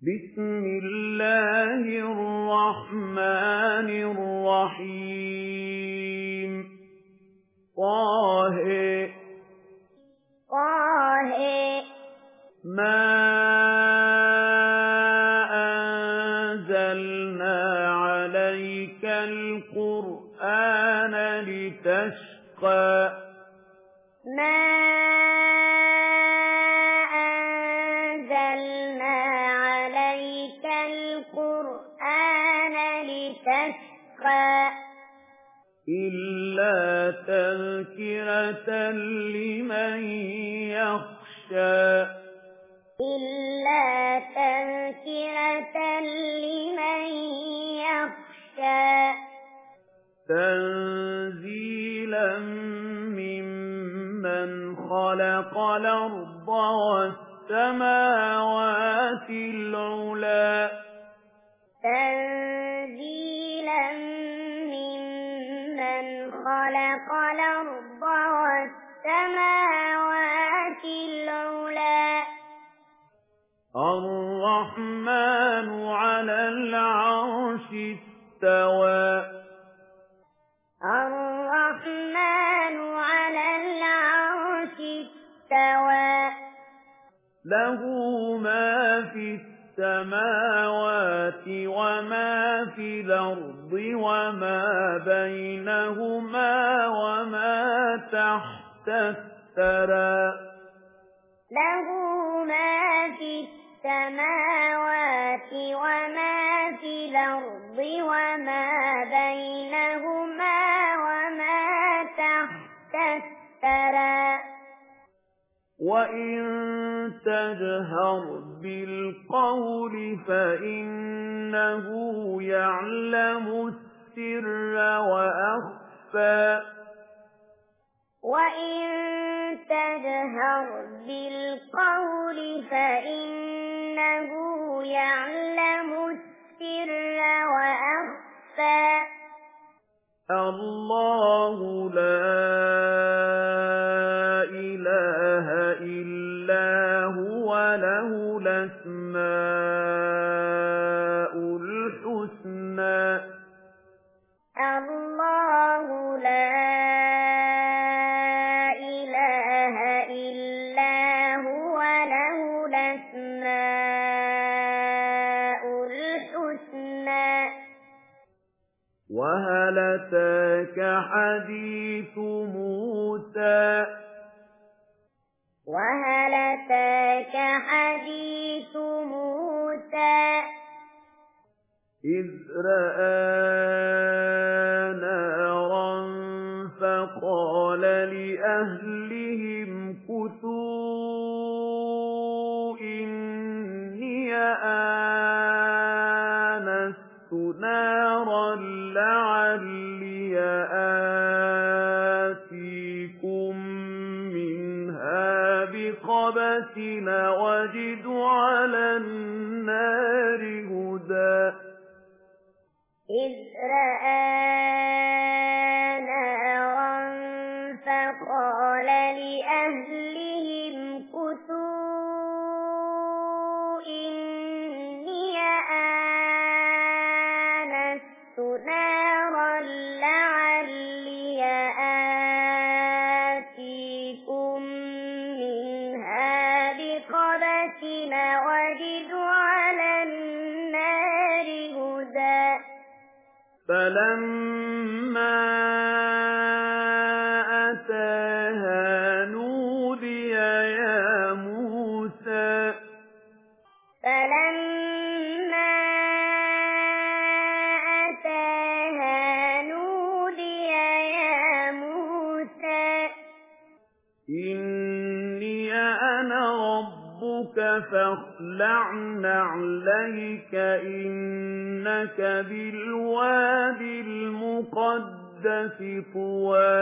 بسم الله الرحمن الرحيم طه ما أنزلنا عليك القرآن لتشقى ما أنزلنا عليك القرآن لتشقى إلا تذكرة لمن يخشى إلا تذكرة لمن يخشى تنزيلا ممن خلق الأرض والسماوات العلى تنزيلا ممن خلق الأرض والسماوات العلى الرحمن على العرش استوى الرحمن على العرش استوى له ما في السماوات وما في الأرض وما بينهما وما تحت الثرى له ما في السماوات وما في الأرض وما بينهما وما تحت الثرى وإن تجهر بالقول فإنه يعلم السر وأخفى وإن تجهر بالقول فإنه يعلم السر وأخفى الله لا إله إلا هو له الأسماء الحسنى الله لا إله إلا هو له الأسماء الحسنى وهل أتاك حديث موسى وهل أتاك حديث موسى إذ رأى نارا فقال لأهلهم كثوا إني آنست نارا لعلي آتيكم منها بقبس وجد على النار هدى إذ رأى نارا فقال لأهلهم كثوا إني آنست نارا لعلي آتيكم منها بقبس وجد على النار هدى فلما أتاها نودي يا موسى فلما أتاها نودي يا موسى إني أنا ربك فاخلع نعليك إنك بالوادي المقدس طوى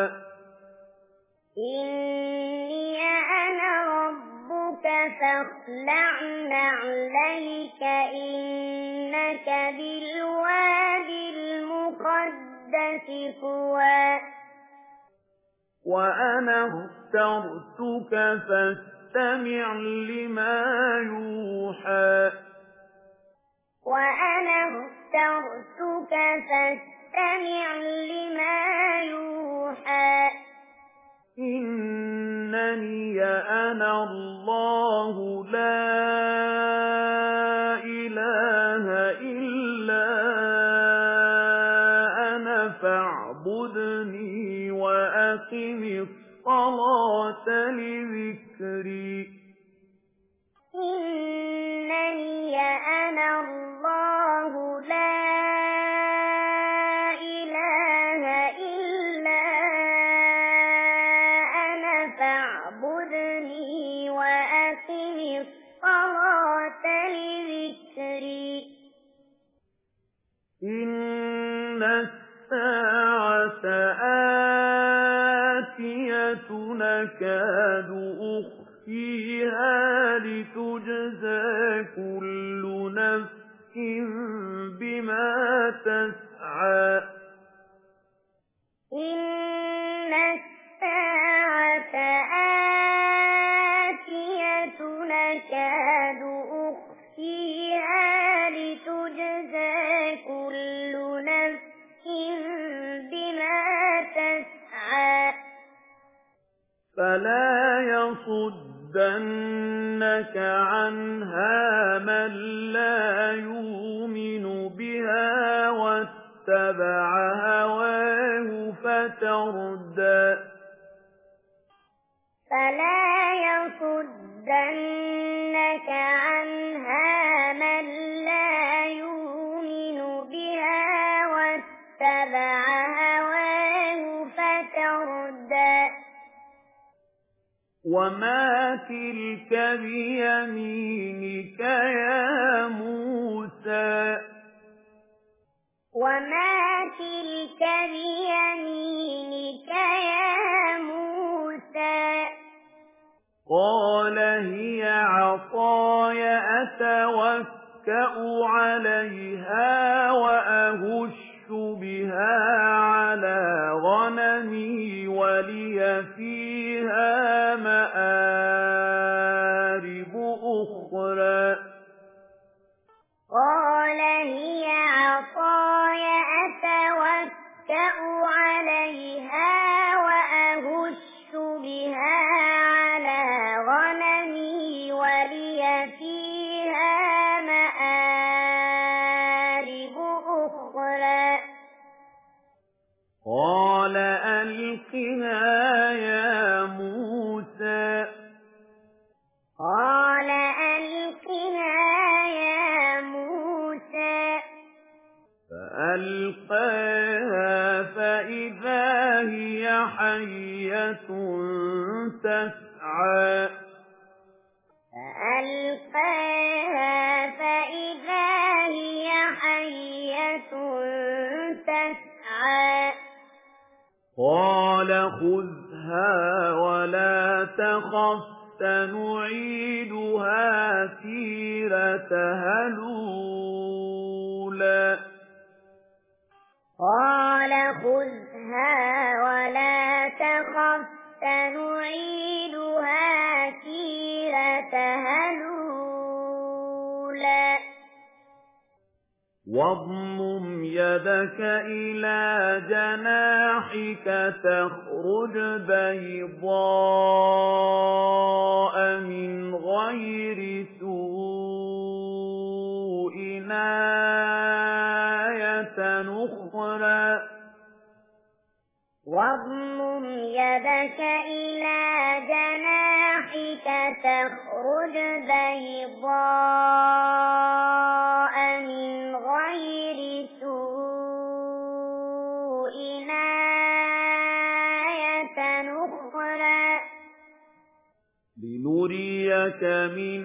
إني أنا ربك فاخلع نعليك إنك بالوادي المقدس طوى وأنا اخترتك فاستمع لما يوحى فاستمع لما يوحى إنني أنا الله لا إله إلا أنا فاعبدني وأقم الصلاة لذكري إنني أنا الله لا إله إلا أنا فاعبدني وأقم الصلاة لذكري إن الساعة آتية نكاد أخفيها لتجزى كل نفس بما تسعى إن الساعة آتية نكاد أخفيها لتجزى كل نفس بما تسعى فلا يصدنك عنها من لا يؤمن بها واتبع هواه فتردى فلا يصدنك عنها من لا يؤمن بها واتبع هواه فتردى وما تلك بيمينك يا موسى وما تلك بيمينك يا موسى قال هي عصاي أتوكأ عليها وأهش بها على غنمي ولي فيها مآرب أخرى قال هي عصاي أتوكأ عليها وأهش بها على غنمي ولي فيها مآرب أخرى قال ألقها يا موسى قال ألقها يا موسى فألقاها فإذا هي حية تسعى فألقاها فإذا هي حية تسعى قال خذها ولا تخف سنعيدها سيرتها الأولى قال خذها ولا تخف سنعيدها سيرتها الأولى واضمم يدك إلى جناحك تخرج بيضاء من غير سوء آية أخرى واضمم يدك إلى جناحك تخرج بيضاء من غير سوء آية أخرى لنريك من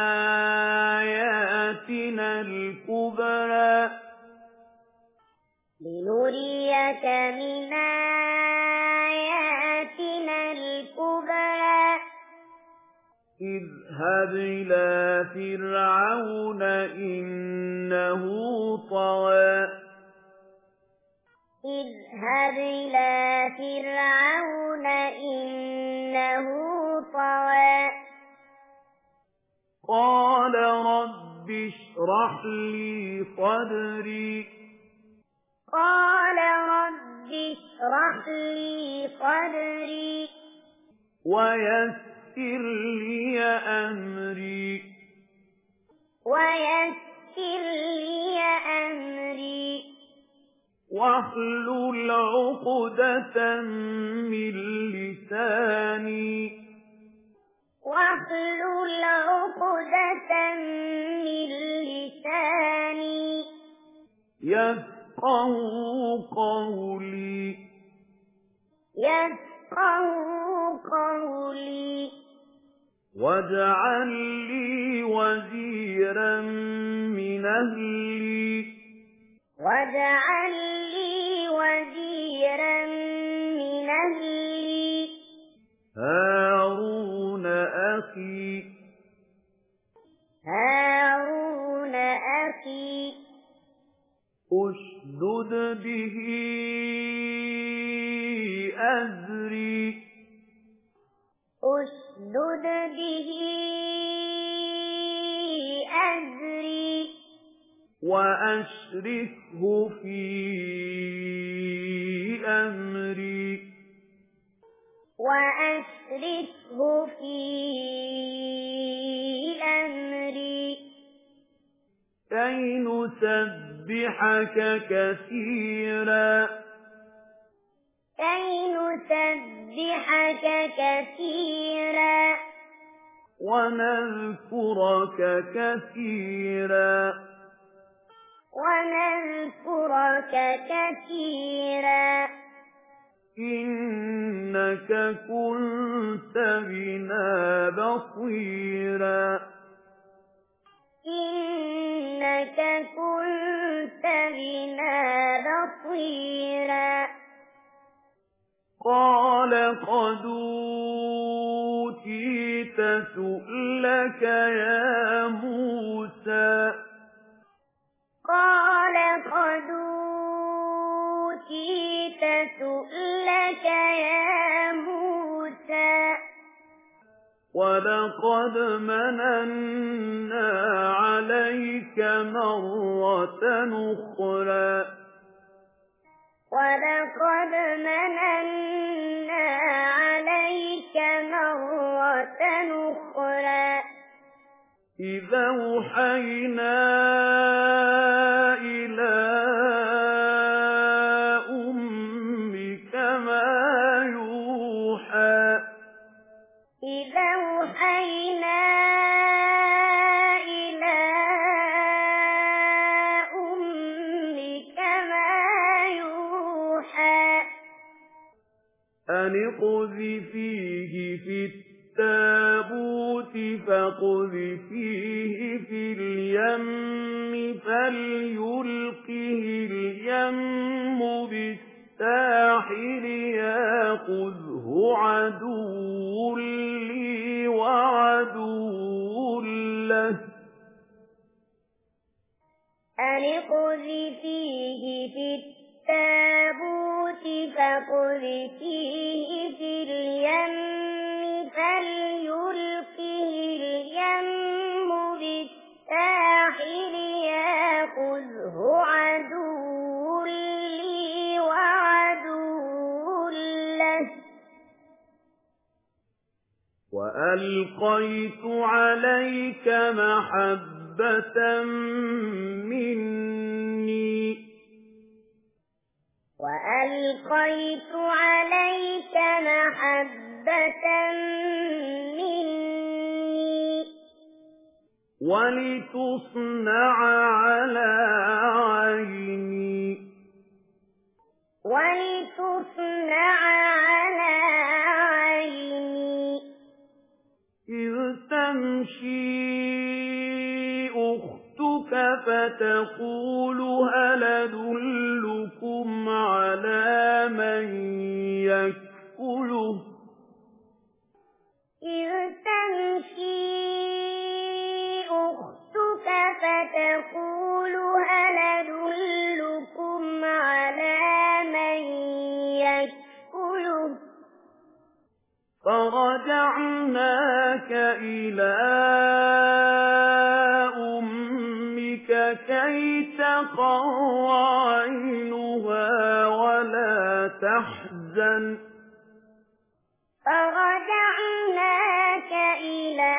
آياتنا الكبرى لنريك من آياتنا الكبرى اذهب إلى فرعون إنه طغى اذهب إلى فرعون إنه طغى قال رب اشرح لي صدري قال رب اشرح لي صدري ويسر لي أمري واحلل عقدة من لساني يفقهوا قولي واجعل لي وزيرا من أهلي هارون أخي أشدد به أزري وأشركه في أمري كي نسبحك كثيرا ونذكرك كثيرا إنك كنت بنا بصيرا قال قد أوتيت سؤلك يا موسى ولقد مننا عليك مرة أخرى إذا أوحينا إلى أمك ما يوحى أن اقذفيه في التابوت فاقذفيه في اليم فليلقه اليم بالساحل يأخذه عدو لي وعدو له وألقيت عليك محبة مني ولتصنع على عيني إذ تمشي أختك فتقول هل أدلكم على من يكفله فرجعناك إلى أمك كي تقر عينها ولا تحزن فرجعناك إلى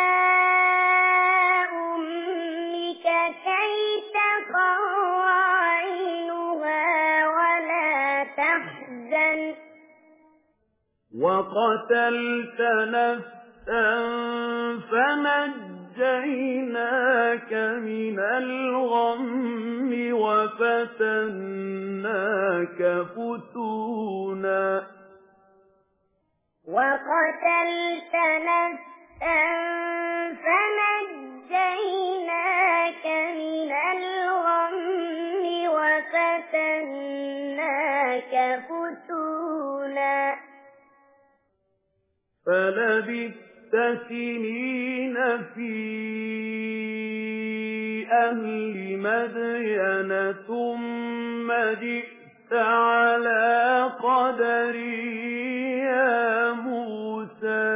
أمك كي تقر عينها ولا تحزن وقتلت نفسا فنجيناك من الغم وفتناك فتونا وقتلت نفسا فنجيناك من الغم وفتناك فتونا فلبثت سنين في أهل مدين ثم جئت على قدري يا موسى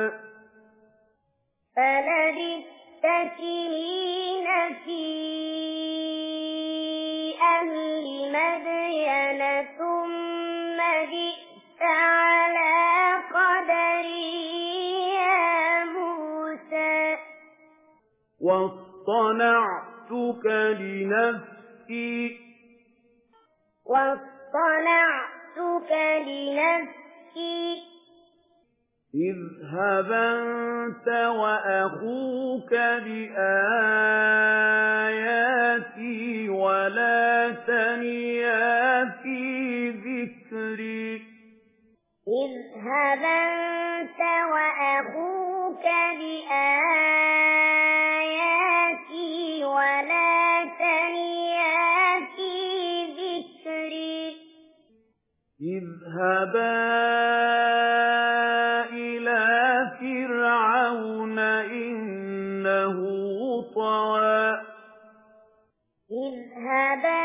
فلبثت سنين في أهل مدين ثم جئت على قدري يا موسى واصطنعتك لنفسي اذهب أنت وأخوك بآياتي ولا تنيا في ذكري اذهب أنت وأخوك بآياتي ولا تنيا في ذكري اذهبا إلى فرعون إنه طغى اذهبا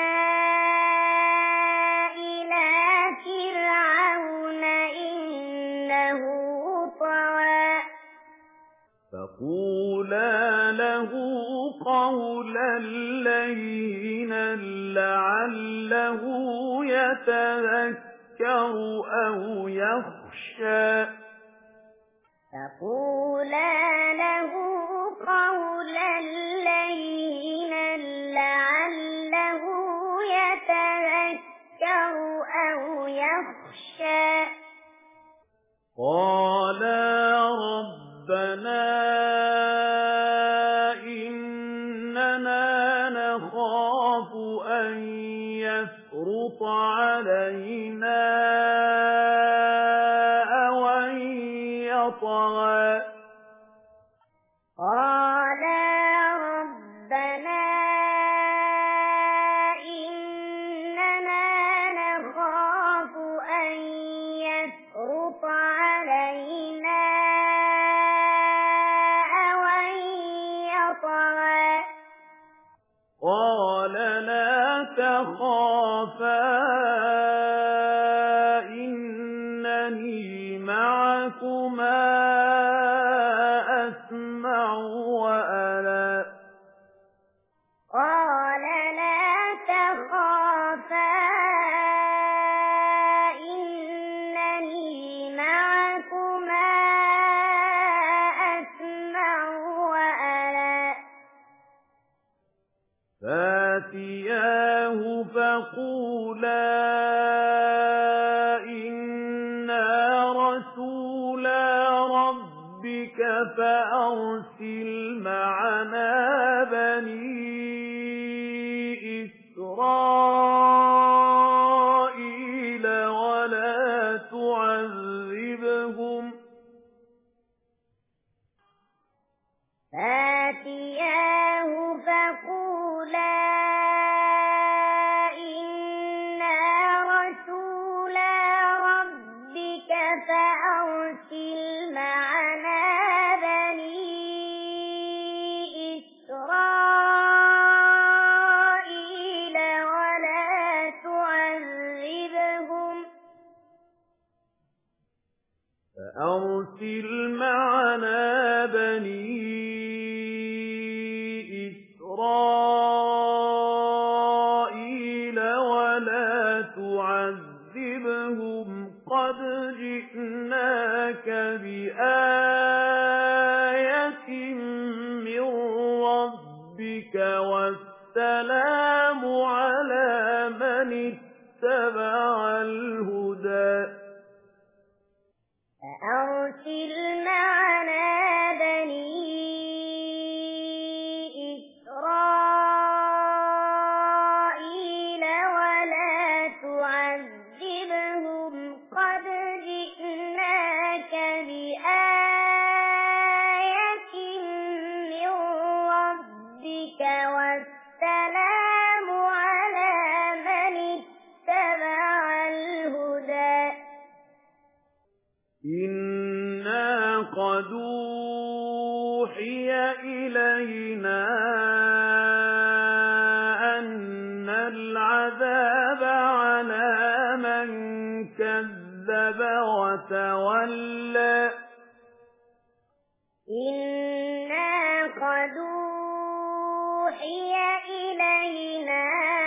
إلى فرعون إنه طغى فقولا له قولا لينا لعله يتذكر أو يخشى فقولا له قولا لينا لعله يتذكر أو يخشى قالا ربنا إننا نخاف أن يفرط علينا أو أن يطغى قالا ربنا إننا نخاف أن يفرط علينا أو أن يطغى قال لا تخافا إنني معكما أسمع وأرى قال لا تخافا إنني معكما أسمع وأرى فاتياه فقولا إنا رسولا ربك فأرسل معنا بني إسرائيل ولا تعذبهم فاتياه فقولا إنا رسولا ربك فأرسل معنا بني إسرائيل ولا تعذبهم فأرسل معنا بني إسرائيل والسلام على من اتبع الهدى فأرسل معنا بني إسرائيل ولا تعذبهم قد جئناك بآية من ربك والسلام على من اتبع الهدى إنا قد أوحي إلينا أن العذاب على من كذب وتولى إنا قد أوحي إلينا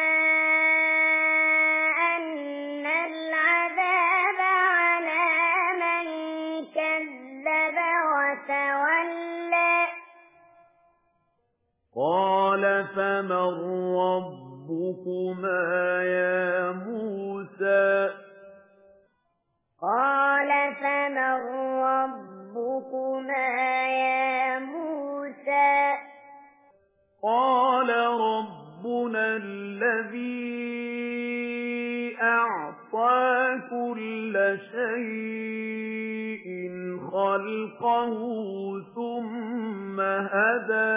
أن العذاب على من كذب وتولى قال فمن ربكما يا موسى قال فمن ربكما يا موسى قال ربنا الذي أعطى كل شيء خلقه ثم هدى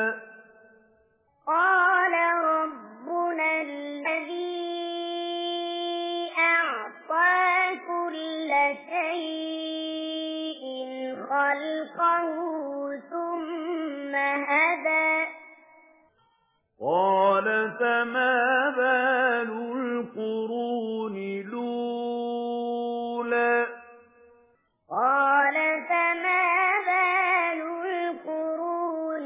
قال ربنا الذي أعطى كل شيء خلقه ثم هدى قال فما بال القرون الأولى قال فما بال القرون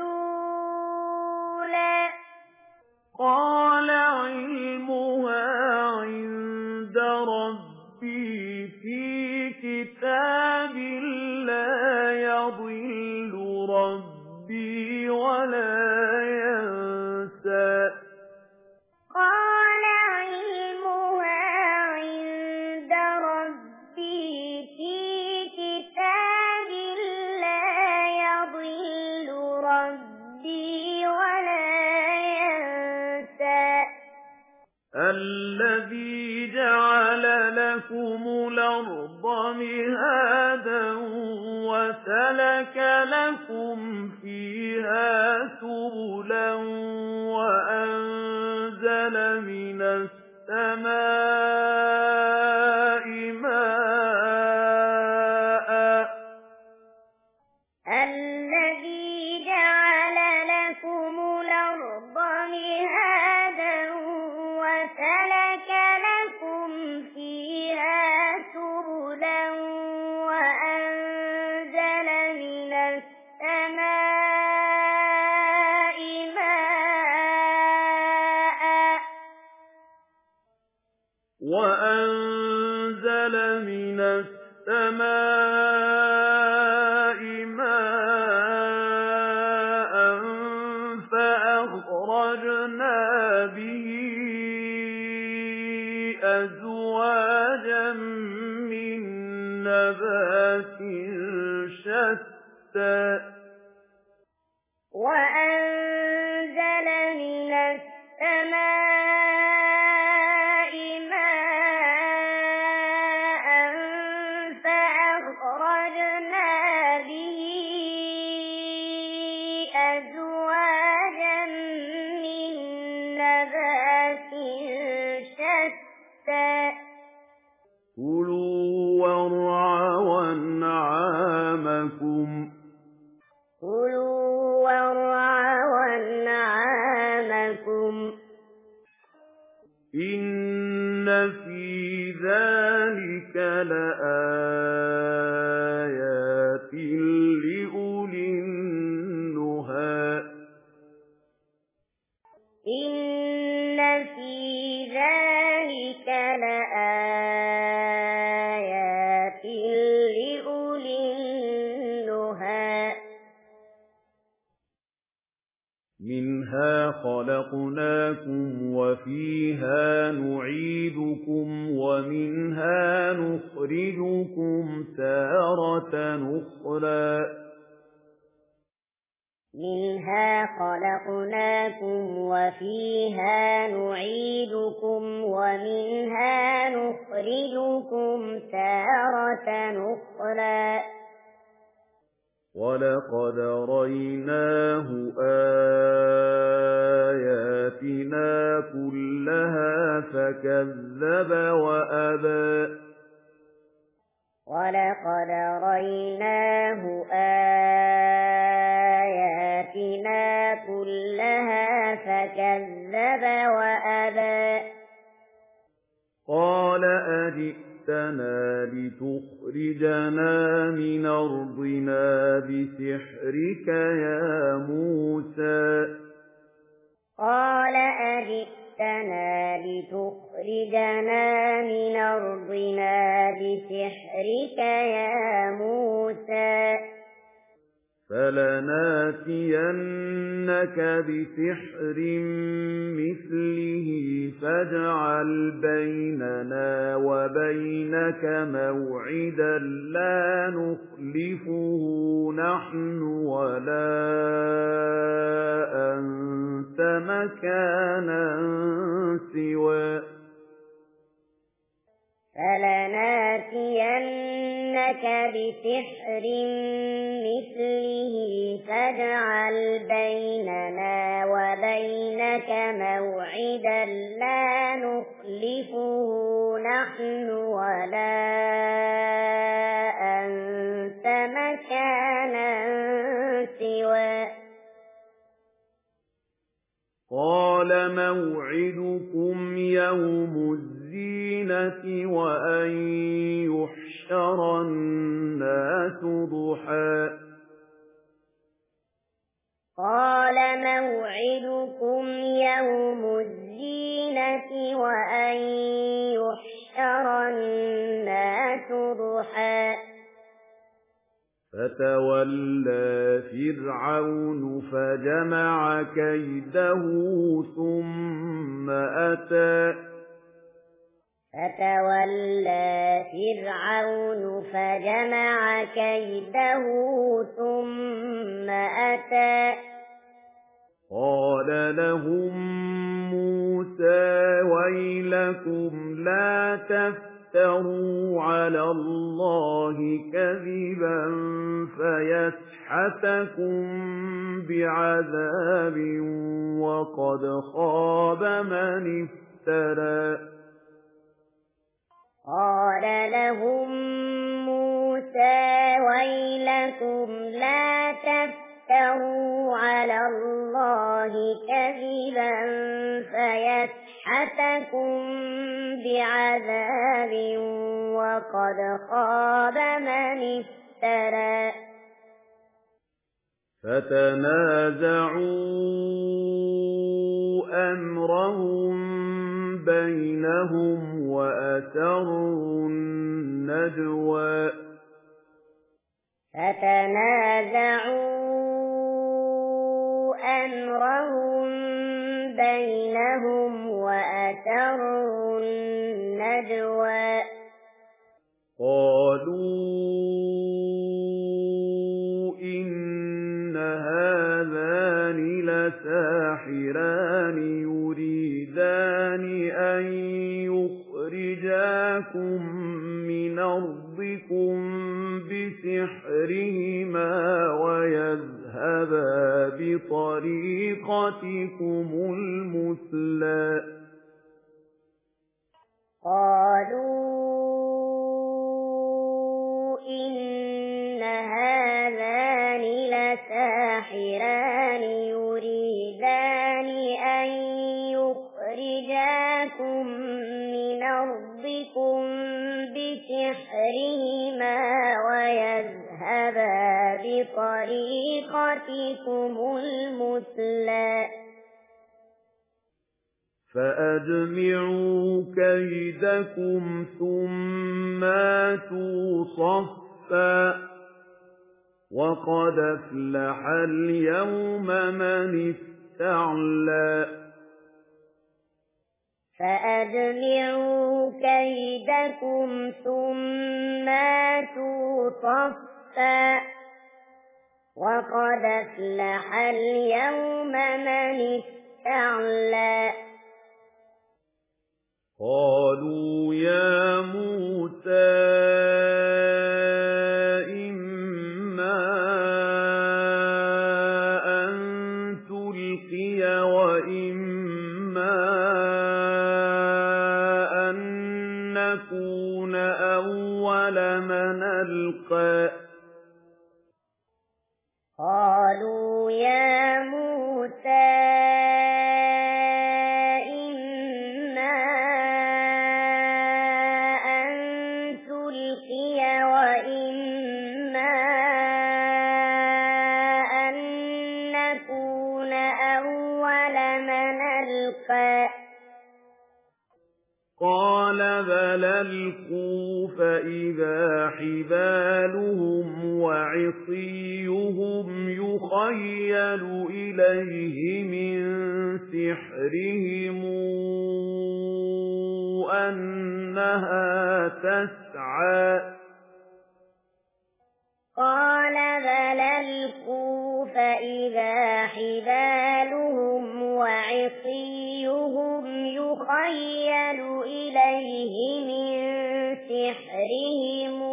الأولى قال علمها عند ربي في كتاب لا يضل ربي ولا ينسى قال علمها عند ربي في كتاب لا يضل ربي ولا ينسى الذي جعل لكم الأرض مهادا وسلك لكم فيها سبلا وأنزل من السماء ماء الذي جعل لكم الأرض مهادا وسلك لكم فيها سبلا وأنزل من السماء ماء وأنزل من السماء ماء فأخرجنا به أزواجا من نبات شتى وأنزل من السماء ماء فأخرجنا به أزواجا من نبات شتى كلوا وارعوا أنعامكم كلوا وارعوا أنعامكم إن في ذلك لآيات لأولي النهى إن في ذلك لآيات لأولي النهى منها خَلَقْنَاكُمْ وَفِيهَا نُعِيدُكُمْ وَمِنْهَا نُخْرِجُكُمْ تَارَةً أُخْرَىٰ منها خلقناكم وفيها نعيدكم ومنها نخرجكم تارة أخرى وَلَقَدْ رَأَيْنَاهُ آيَاتِنَا كُلَّهَا فَكَذَّبَ وَأَبَىٰ وَلَقَدْ رَأَيْنَاهُ آيَاتِنَا كُلَّهَا فَكَذَّبَ وَأَبَىٰ قَالَ أَجِئْتَنَا لِتُخْرِجَنَا مِنْ أَرْضِنَا بِسِحْرِكَ يَا مُوسَىٰ قَالَ أَجِئْتَنَا لِتُخْرِجَنَا مِنْ أَرْضِنَا بِسِحْرِكَ يَا مُوسَىٰ فَلَنَأْتِيَنَّكَ بِسِحْرٍ مِّثْلِهِ فَاجْعَلْ بَيْنَنَا وَبَيْنَكَ مَوْعِدًا لَّا نُخْلِفُهُ نَحْنُ وَلَا أَنتَ مَكَانًا سُوًى فَلَنَأْتِيَنَّكَ بِسِحْرٍ مِّثْلِهِ فَاجْعَلْ بَيْنَنَا وَبَيْنَكَ مَوْعِدًا لَّا نُخْلِفُهُ نَحْنُ وَلَا أَنتَ مَكَانًا سُوًى قَالَ مَوْعِدُكُمْ يَوْمُ الزِّينَةِ وَأَن يُحْشَرَ النَّاسُ ضُحًى قَالَ مَوْعِدُكُمْ يَوْمُ الزِّينَةِ وَأَن يُحْشَرَ النَّاسُ ضُحًى فَتَوَلَّىٰ فِرْعَوْنُ فَجَمَعَ كَيْدَهُ ثُمَّ أَتَىٰ فَتَوَلَّىٰ فِرْعَوْنُ فَجَمَعَ كَيْدَهُ ثُمَّ أَتَىٰ قَالَ لَهُم مُّوسَىٰ وَيْلَكُمْ لَا تَفْتَرُوا عَلَى اللَّهِ كَذِبًا فَيَسْحَتَكُم بِعَذَابٍ وَقَدْ خَابَ مَنِ افْتَرَىٰ قَالَ لَهُم مُّوسَىٰ وَيْلَكُمْ لَا تَفْتَرُوا عَلَى اللَّهِ كَذِبًا فَيَسْحَتَكُم بِعَذَابٍ وَقَدْ خَابَ مَنِ افْتَرَىٰ فَتَنَازَعُوا أَمْرَهُم بَيْنَهُمْ وَأَسَرُّوا النَّجْوَىٰ فَتَنَازَعُوا أَمْرَهُم بَيْنَهُمْ وَأَسَرُّوا النَّجْوَىٰ قَالُوا إِنَّ هَٰذَانِ لَسَاحِرَانِ يُرِيدَانِ أَن يُخْرِجَاكُم مِّنْ أَرْضِكُم بِسِحْرِهِمَا وَيَذْهَبَا بِطَرِيقَتِكُمُ الْمُثْلَىٰ قَالُوا إِنَّ هَٰذَانِ لَسَاحِرَانِ يُرِيدَانِ أَن يُخْرِجَاكُم مِّنْ أَرْضِكُم بِسِحْرِهِمَا وَيَذْهَبَا بِطَرِيقَتِكُمُ الْمُثْلَىٰ فَأَجْمِعُوا كَيْدَكُمْ ثُمَّ ائْتُوا صَفًّا وَقَدْ أَفْلَحَ الْيَوْمَ مَنِ اسْتَعْلَى فَأَجْمِعُوا كَيْدَكُمْ ثُمَّ أَتُوا صَفًّا وَقَدْ أَفْلَحَ الْيَوْمَ مَنِ اسْتَعْلَى قَالُوا يَا مُوسَىٰ إِمَّا أَن تُلْقِيَ وَإِمَّا أَن نَّكُونَ أَوَّلَ مَنْ أَلْقَىٰ قَالُوا يَا مُوسَىٰ إِمَّا أَن تُلْقِيَ وَإِمَّا أَن نَّكُونَ أَوَّلَ مَنْ أَلْقَىٰ قَالَ بَلْ أَلْقُوا فَإِذَا حِبَالُهُمْ وَعِصِيُّهُمْ يُخَيَّلُ إِلَيْهِ مِن سِحْرِهِمْ أَنَّهَا تَسْعَىٰ قَالَ بَلْ أَلْقُوا فَإِذَا حِبَالُهُمْ وَعِصِيُّهُمْ يُخَيَّلُ إِلَيْهِ مِن سِحْرِهِمْ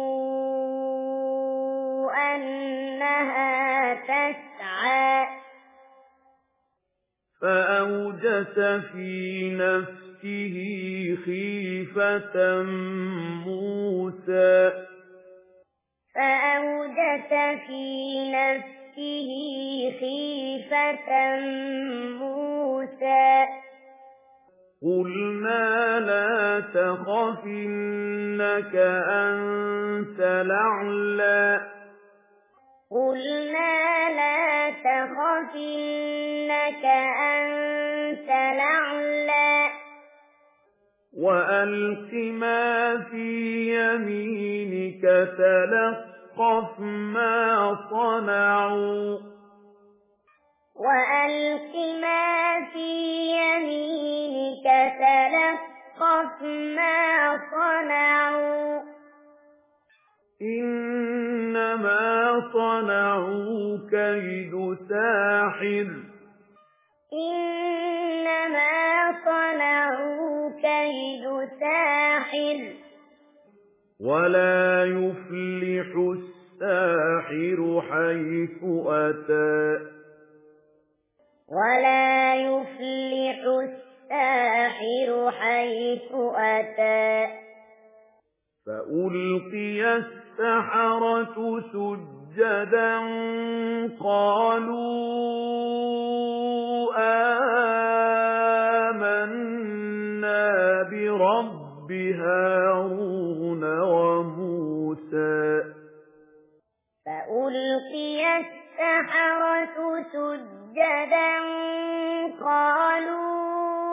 أَنَّهَا تَسْعَىٰ فَأَوْجَسَ فِي نَفْسِهِ خِيفَةً مُوسَىٰ فَأَوْجَسَ فِي نَفْسِهِ خِيفَةً مُوسَىٰ قُلْنَا لَا تَخَفْ إِنَّكَ أَنتَ الْأَعْلَىٰ قُلْنَا لَا تَخَفْ إِنَّكَ أَنتَ الْأَعْلَىٰ وَأَلْقِ مَا فِي يَمِينِكَ تَلْقَفْ مَا صَنَعُوا وَأَلْقِ مَا فِي يَمِينِكَ تَلْقَفْ مَا صَنَعُوا إِنَّمَا صَنَعُوا كَيْدُ سَاحِرٍ إِنَّمَا صَنَعُوا كَيْدُ سَاحِرٍ وَلَا يُفْلِحُ السَّاحِرُ حَيْثُ أَتَىٰ وَلَا يُفْلِحُ السَّاحِرُ حَيْثُ أَتَىٰ فَأُلْقِيَ السَّحَرَةُ سُجَّدًا قَالُوا آمَنَّا بِرَبِّ هَارُونَ وَمُوسَىٰ فَأُلْقِيَ السَّحَرَةُ سُجَّدًا قَالُوا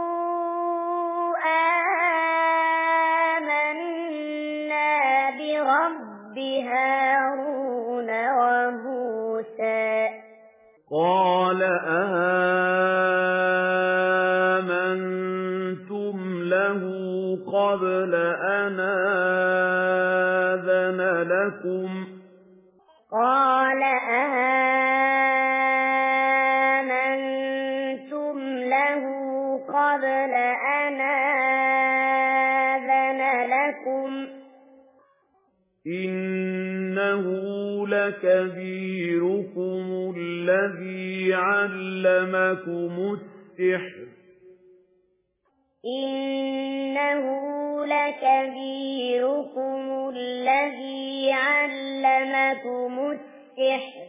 آمَنَّا بِرَبِّ هَارُونَ وَمُوسَىٰ قَالَ آمَنتُمْ لَهُ قَبْلَ أَنْ آذَنَ لَكُمْ قَالَ آمَنتُمْ لَهُ قَبْلَ أَنْ آذَنَ لَكُمْ إِنَّهُ لَكَبِيرُكُمُ الَّذِي عَلَّمَكُمُ السِّحْرَ إِنَّهُ لَكَبِيرُكُمُ الَّذِي عَلَّمَكُمُ السِّحْرَ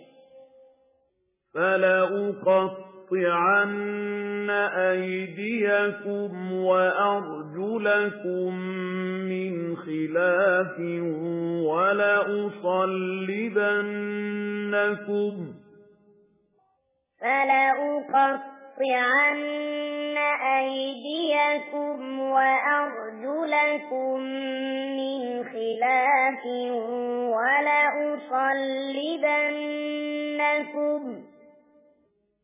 فَلَأُقَطِّعَنَّ أَيْدِيَكُمْ وَأَرْجُلَكُم مِّنْ خِلَافٍ فَلَأُقَطِّعَنَّ أَيْدِيَكُمْ وَأَرْجُلَكُم مِّنْ خِلَافٍ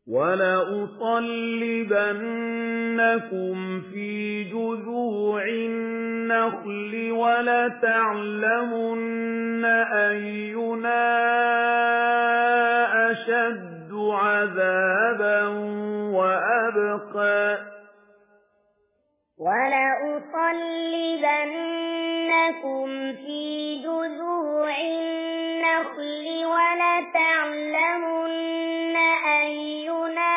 وَلَأُصَلِّبَنَّكُمْ فِي جُذُوعِ النَّخْلِ وَلَتَعْلَمُنَّ أَيُّنَا أَشَدُّ عَذَابًا وَأَبْقَىٰ وَلَأُصَلِّبَنَّكُمْ فِي جُذُوعِ النَّخْلِ وَلَتَعْلَمُنَّ أَيُّنَا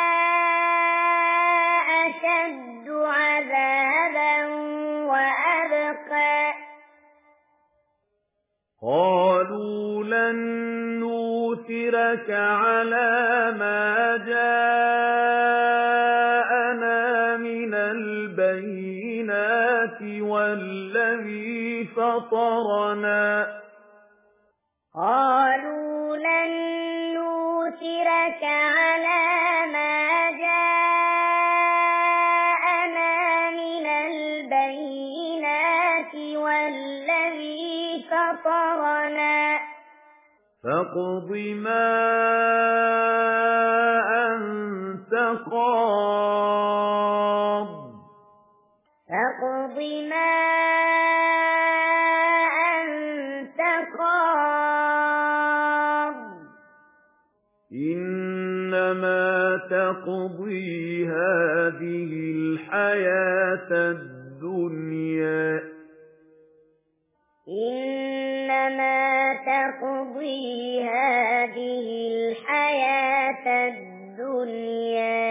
أَشَدُّ عَذَابًا وَأَبْقَىٰ قَالُوا لَن نُّؤْثِرَكَ عَلَىٰ مَا جَاءَنَا مِنَ الْبَيِّنَاتِ وَالَّذِي فَطَرَنَا قَالُوا لَن نُّؤْثِرَكَ عَلَىٰ مَا جَاءَنَا مِنَ الْبَيِّنَاتِ وَالَّذِي فَطَرَنَا فَاقْضِ مَا أَنتَ قَاضٍ فَاقْضِ مَا أَنتَ قَاضٍ إِنَّمَا تَقْضِي هَٰذِهِ الْحَيَاةَ الدُّنْيَا إِنَّمَا تَقْضِي هَٰذِهِ الْحَيَاةَ الدُّنْيَا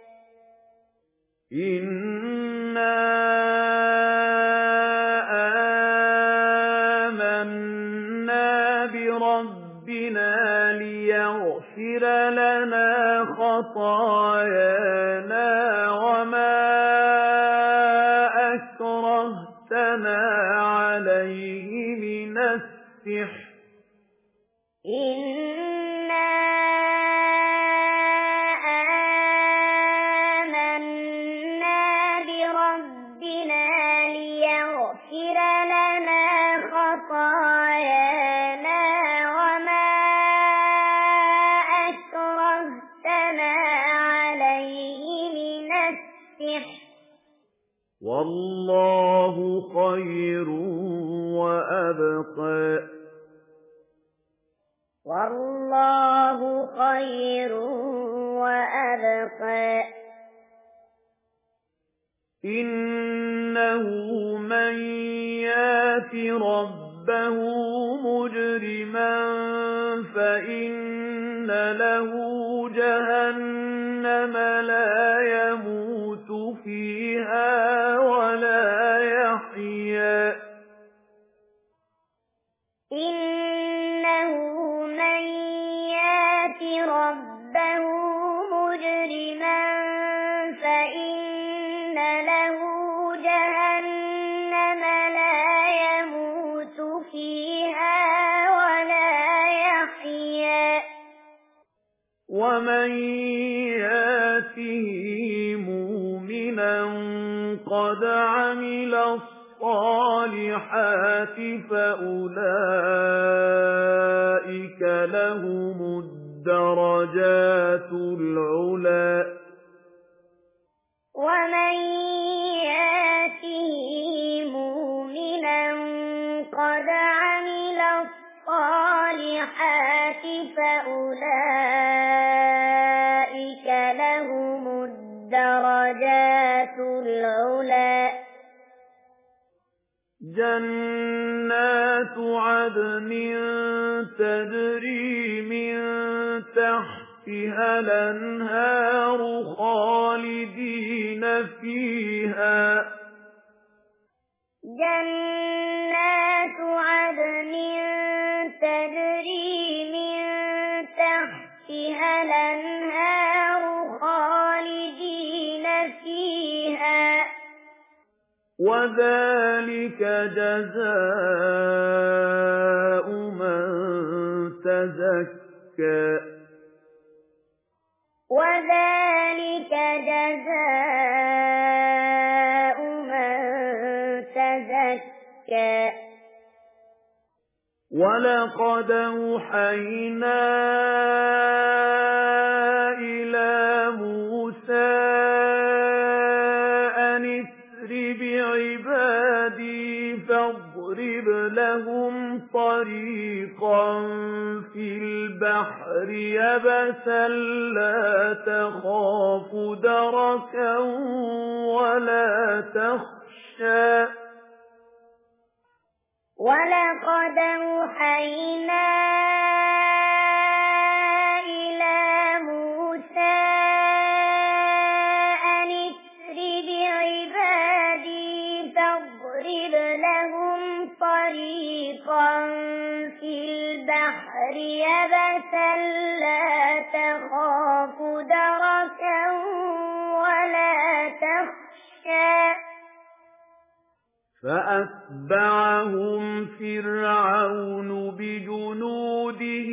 إِنَّا آمَنَّا بِرَبِّنَا لِيَغْفِرَ لَنَا خَطَايَانَا وَمَا أَكْرَهْتَنَا عَلَيْهِ مِنَ السِّحْرِ إِنَّا آمَنَّا بِرَبِّنَا لِيَغْفِرَ لَنَا خَطَايَانَا وَمَا أَكْرَهْتَنَا عَلَيْهِ مِنَ السِّحْرِ وَاللَّهُ خَيْرٌ وَأَبْقَىٰ وَاللَّهُ خَيْرٌ وَأَبْقَىٰ إِنَّهُ مَن يَأْتِ رَبَّهُ مُجْرِمًا فَإِنَّ لَهُ جَهَنَّمَ لَا يَمُوتُ فِيهَا وَلَا يَحْيَىٰ إِنَّهُ مَن يَأْتِ رَبَّهُ مُجْرِمًا فَإِنَّ لَهُ جَهَنَّمَ لَا يَمُوتُ فِيهَا وَلَا يَحْيَىٰ وَمَن يَأْتِهِ مُؤْمِنًا قَدْ عَمِلَ الصَّالِحَاتِ فَأُولَٰئِكَ لَهُمُ الدَّرَجَاتُ الْعُلَىٰ وَمَن يَأْتِهِ مُؤْمِنًا قَدْ عَمِلَ الصَّالِحَاتِ فَأُولَٰئِكَ لَهُمُ الدَّرَجَاتُ الْعُلَىٰ جَنَّاتُ عَدْنٍ تَجْرِي مِن تَحْتِهَا الْأَنْهَارُ خَالِدِينَ فِيهَا جَنَّاتُ عَدْنٍ تَجْرِي مِن تَحْتِهَا الْأَنْهَارُ خَالِدِينَ فِيهَا وَذَلِكَ جَزَاءُ مَن تَزَكَّىٰ وَذَلِكَ جَزَاءُ مَن تَزَكَّىٰ وَلَقَدْ أَوْحَيْنَا إِلَىٰ موسى أن اسر بعبادي فاضرب لهم طريقا في البحر يبسا لا تخاف دركا ولا تخشى ولقد أوحينا إلى موسى أن اسر بعبادي فاضرب لهم طريقا في البحر يبسا لا تخاف دركا ولا تخشى فأتبعهم فرعون بجنوده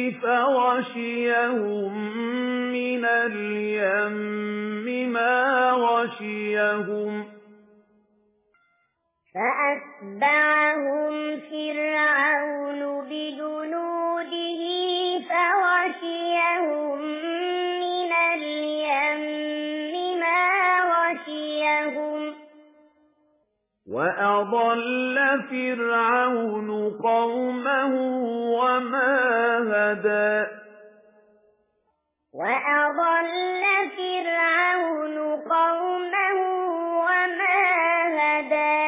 فغشيهم من اليم ما غشيهم فأتبعهم فرعون بجنوده فغشيهم من اليم ما غشيهم وأضل فرعون قومه وما هدى وأضل فرعون قومه وما هدى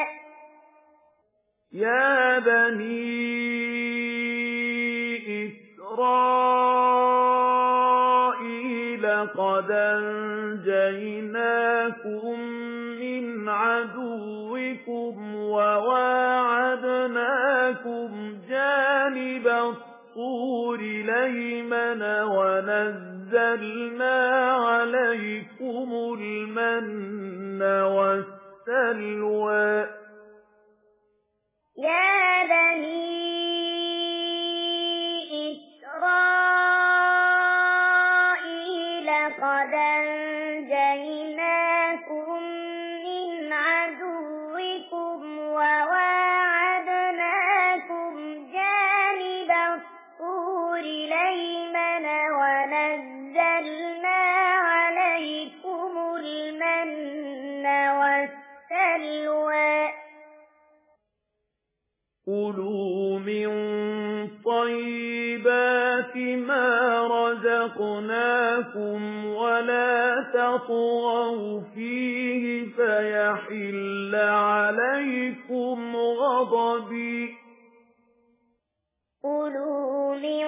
يا بني إسرائيل قد أنجيناكم من عدوكم وواعدناكم جانب الطور الأيمن ونزلنا عليكم المن والسلوى يا بني إسرائيل قد أنجيناكم من عدوكم وواعدناكم جانب الطور الأيمن ونزلنا عليكم المن والسلوى كلوا من طيبات ما رزقناكم ولا تطغوا فيه فيحل عليكم غضبي كلوا من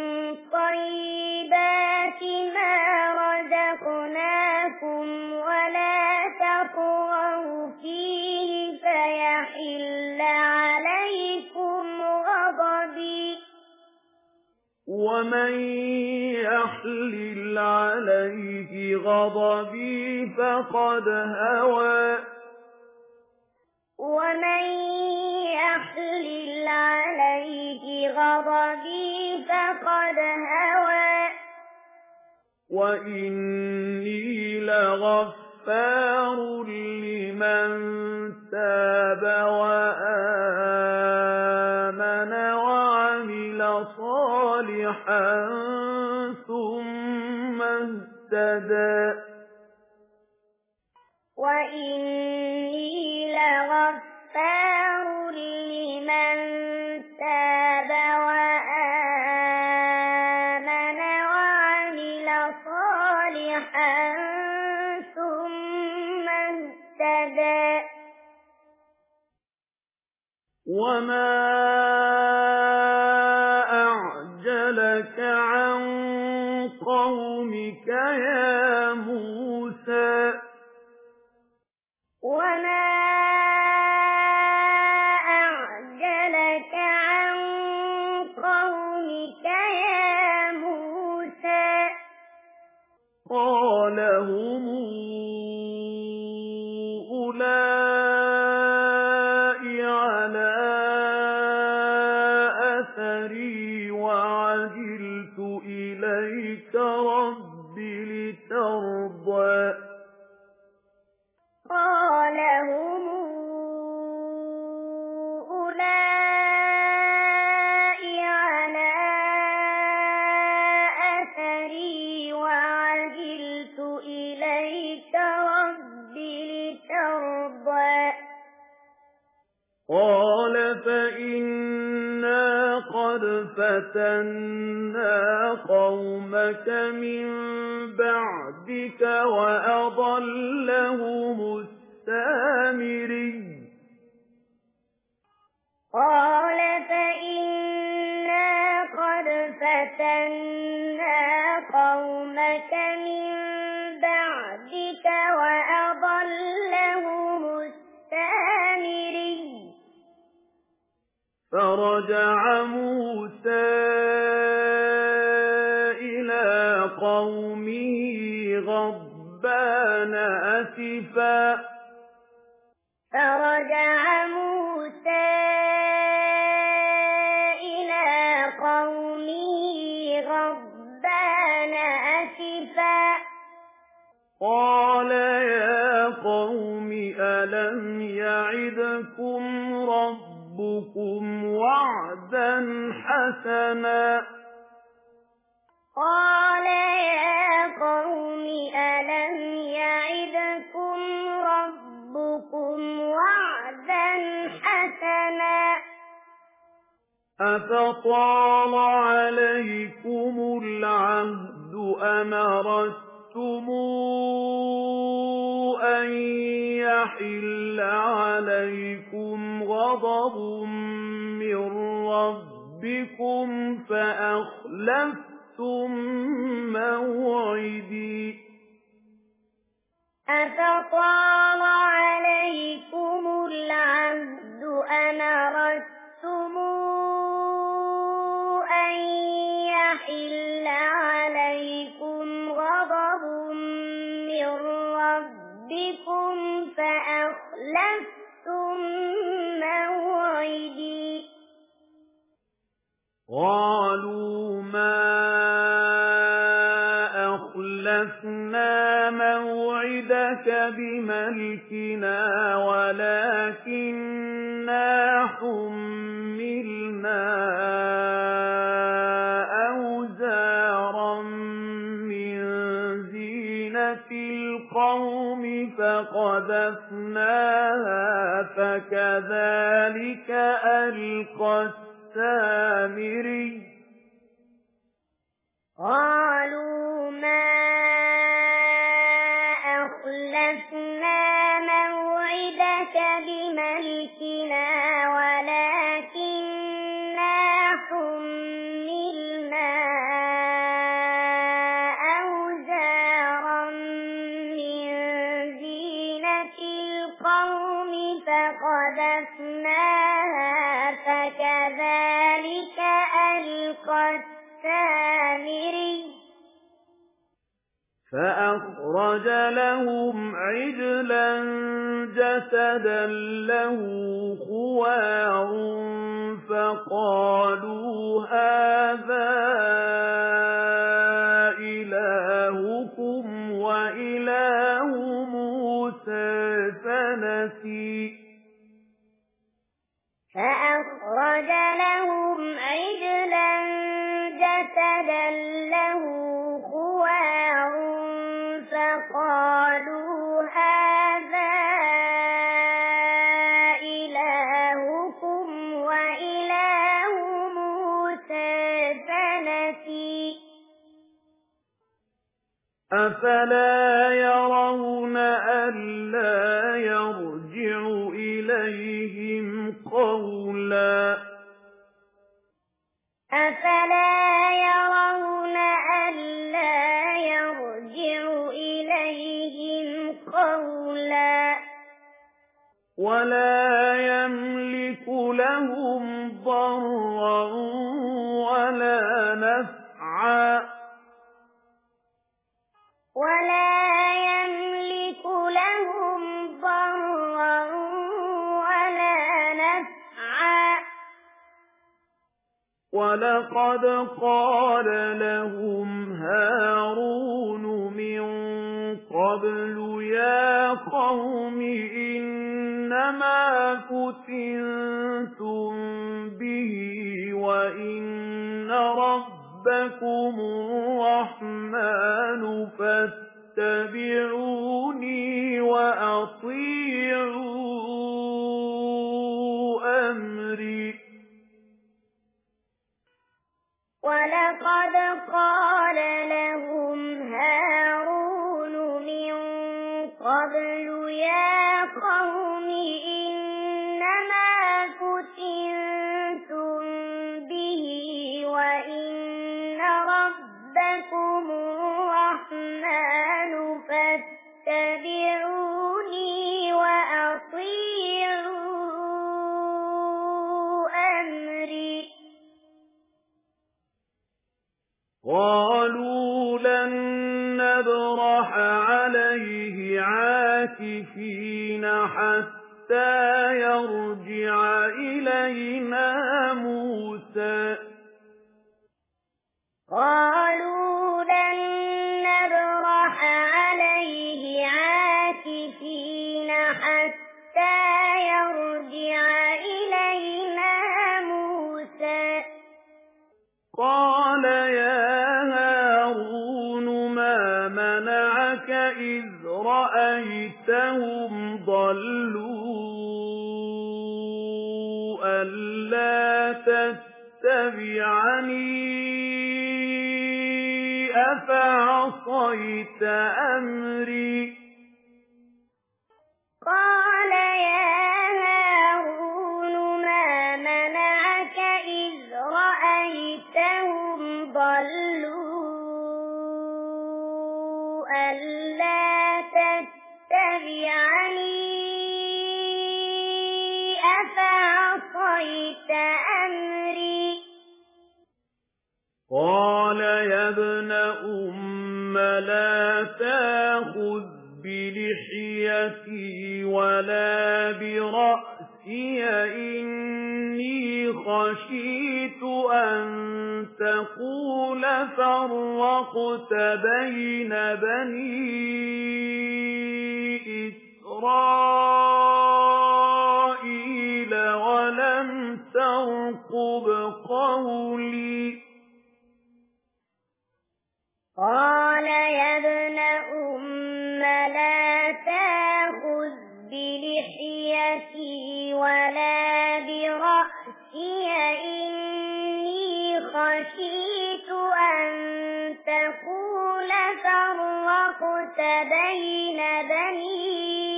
طيبات ما رزقناكم ولا تطغوا فيه فيحل عليكم غضبي ومن يحلل عليه غضبي فقد هوى ومن يحلل عليه غضبي فقد هوى وإني لغفار لمن تاب وآمن وعمل صالحا ثم اهتدى وإني لغفار لمن تاب وآمن وعمل صالحا ثم اهتدى وما أعجلك عن قومك يا موسى وما أعجلك عن قومك يا موسى قال هم أولئك على أثري وعجلت إليك رب لترضى قال هم أولئك على أثري وعجلت قَالَ فَإِنَّا قَدْ فَتَنَّا قَوْمَكَ مِن بَعْدِكَ وَأَضَلَّهُمُ السَّامِرِيُّ قَالَ فَإِنَّا قَدْ فَتَنَّا قَوْمَكَ مِن بَعْدِكَ وَأَضَلَّهُمُ السَّامِرِيُّ فَرَجَعَ مُوسَىٰ إِلَىٰ قَوْمِهِ غَضْبَانَ أَسِفًا قَالَ يَا قَوْمِ أَلَمْ يَعِدْكُمْ رَبُّكُمْ وَعْدًا حَسَنًا أَفَطَالَ عَلَيْكُمُ الْعَهْدُ أَمْ أَرَدتُّمْ أَن يَحِلَّ عَلَيْكُمْ غَضَبٌ مِّن رَّبِّكُمْ فَأَخْلَفْتُم مَّوْعِدِي أَفَطَالَ عَلَيْكُمُ الْعَهْدُ أَمْ أَرَدتُّمْ أَن يَحِلَّ عَلَيْكُمْ غَضَبٌ مِّن رَّبِّكُمْ فَأَخْلَفْتُم مَّوْعِدِي قَالُوا مَا أَخْلَفْنَا مَوْعِدَكَ بِمَلْكِنَا وَلَٰكِنَّا حُمِّلْنَا أَوْزَارًا مِّن زِينَةِ الْقَوْمِ فَقَذَفْنَاهَا فَكَذَٰلِكَ أَلْقَى السَّامِرِيُّ قَالُوا مَا أَخْلَفْنَا مَوْعِدَكَ بِمَلْكِنَا وَلَٰكِنَّا حُمِّلْنَا أَوْزَارًا مِّن زِينَةِ الْقَوْمِ فَقَذَفْنَاهَا فَكَذَٰلِكَ أَلْقَى السَّامِرِيُّ فَأَخْرَجَ لَهُمْ عِجْلًا جَسَدًا لَّهُ خُوَارٌ فَقَالُوا هَٰذَا إِلَٰهُكُمْ وَإِلَٰهُ مُوسَىٰ فَنَسِيَ فَأَخْرَجَ لَهُمْ عِجْلًا جَسَدًا لَّهُ خُوَارٌ فَقَالُوا هَٰذَا إِلَٰهُكُمْ وَإِلَٰهُ مُوسَىٰ فَنَسِيَ أَفَلَا يَرَوْنَ أَلَّا يَرْجِعُ إِلَيْهِمْ قَوْلًا أَفَلَا يَرَوْنَ أَلَّا يَرْجِعُ إِلَيْهِمْ قَوْلًا وَلَا يَمْلِكُ لَهُمْ ضَرًّا وَلَا نَفْعًا وَلَقَدْ قَالَ لَهُمْ هَارُونُ مِن قَبْلُ يَا قَوْمِ إِنَّمَا فُتِنتُم بِهِ وَإِنَّ رَبَّكُمُ الرَّحْمَٰنُ فَاتَّبِعُونِي وَأَطِيعُوا يا قوم إنما فتنتم به وإن ربكم الرحمن فاتبعوني وأطيعوا أمري. قالوا لن نبرح عليه عاكفين حتى يرجع إلينا موسى. قالوا لن نبرح عليه عاكفين حتى يرجع إلينا موسى. قال يا هارون ما منعك إذ رأيتهم ضلوا ألا تتبعني أفعصيت أمري. قال يا هارون ما منعك إذ رأيتهم ضلوا ألا تتبعني أفعصيت أمري. قال يا ابن أم لا تأخذ بلحيتي ولا برأسي إني خشيت أن تقول فرقت بين بني إسرائيل ولم ترقب قولي. قال يا ابن أم لا تأخذ بلحيتي ولا برأسي إني خشيت أن تقول فرقت بين بني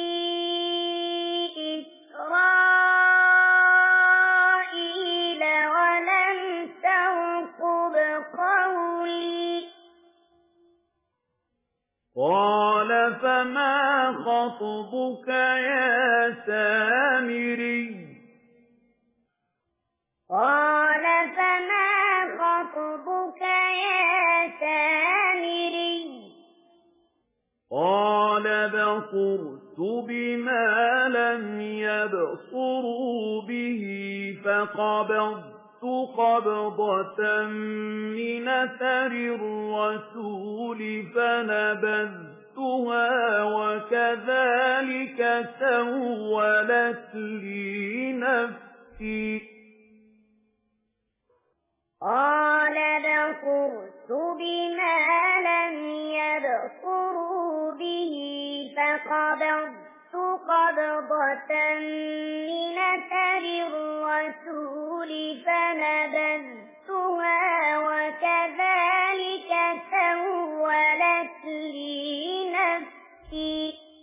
إسرائيل ولم ترقب قولي. قال فما خطبك يا سامري. قال فما خطبك يا سامري. قال بصرت بما لم يبصروا به فقبضت قبضة من أثر الرسول فنبذتها وكذلك سولت لي نفسي. قال بصرت بما لم يبصروا به فقبضت قبضة من أثر الرسول فنبذتها وكذلك سولت لي نفسي.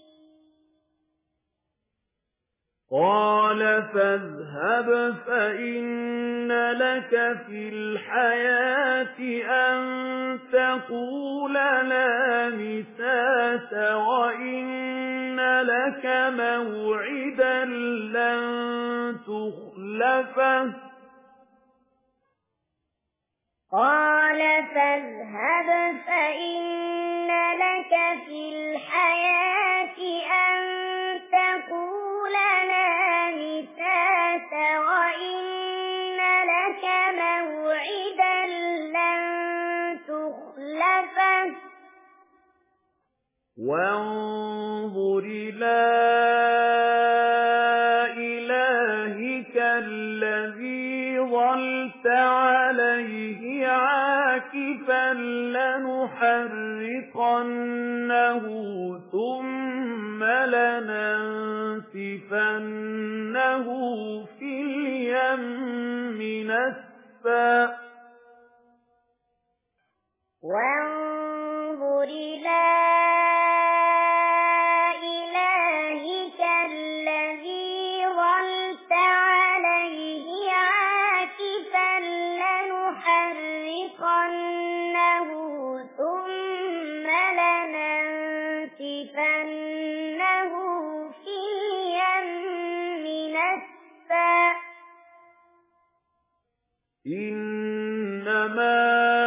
قال فاذهب فإن لك في الحياة أن تقول لا مساس وإن لك موعدا لن تخلفه. قال فاذهب فإن لك في الحياة أن تقول لا مساس وإن لك موعدا لن تخلفه. وانظر إلى إلهك الذي ظلت عليه عاكفا لنحرقنه ثم لننسفنه في اليم نسفا. وانظر إلى إلهك إِنَّمَا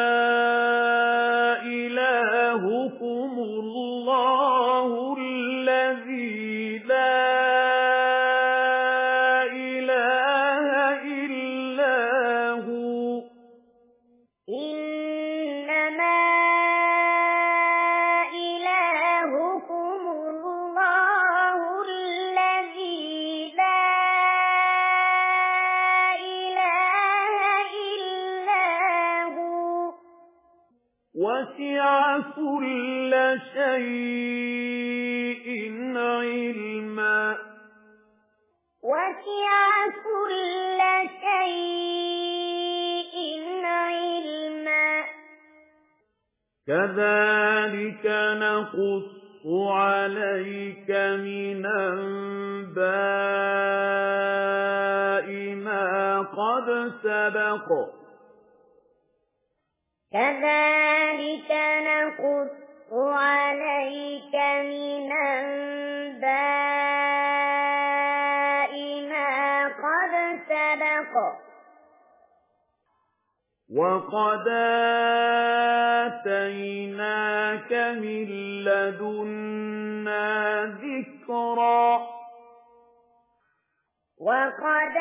إِلَٰهُكُمُ اللَّهُ الَّذِي لَا إِلَٰهَ إِلَّا هُوَ ۚ إِنَّمَا إِلَٰهُكُمُ اللَّهُ الَّذِي لَا إِلَٰهَ إِلَّا هُوَ ۚ وَسِعَ كُلَّ شَيْءٍ عِلْمًا وَسِعَ كُلَّ شَيْءٍ عِلْمًا كَذَلِكَ نَقُصُّ عَلَيْكَ مِنْ أَنبَاءِ مَا قَدْ سَبَقَ كَذَلِكَ نَقُصُّ عَلَيْكَ مِنْ أَنبَاءِ مَا قَدْ سَبَقَ وَقَدْ آتَيْنَاكَ مِن لَّدُنَّا ذِكْرًا وَقَدْ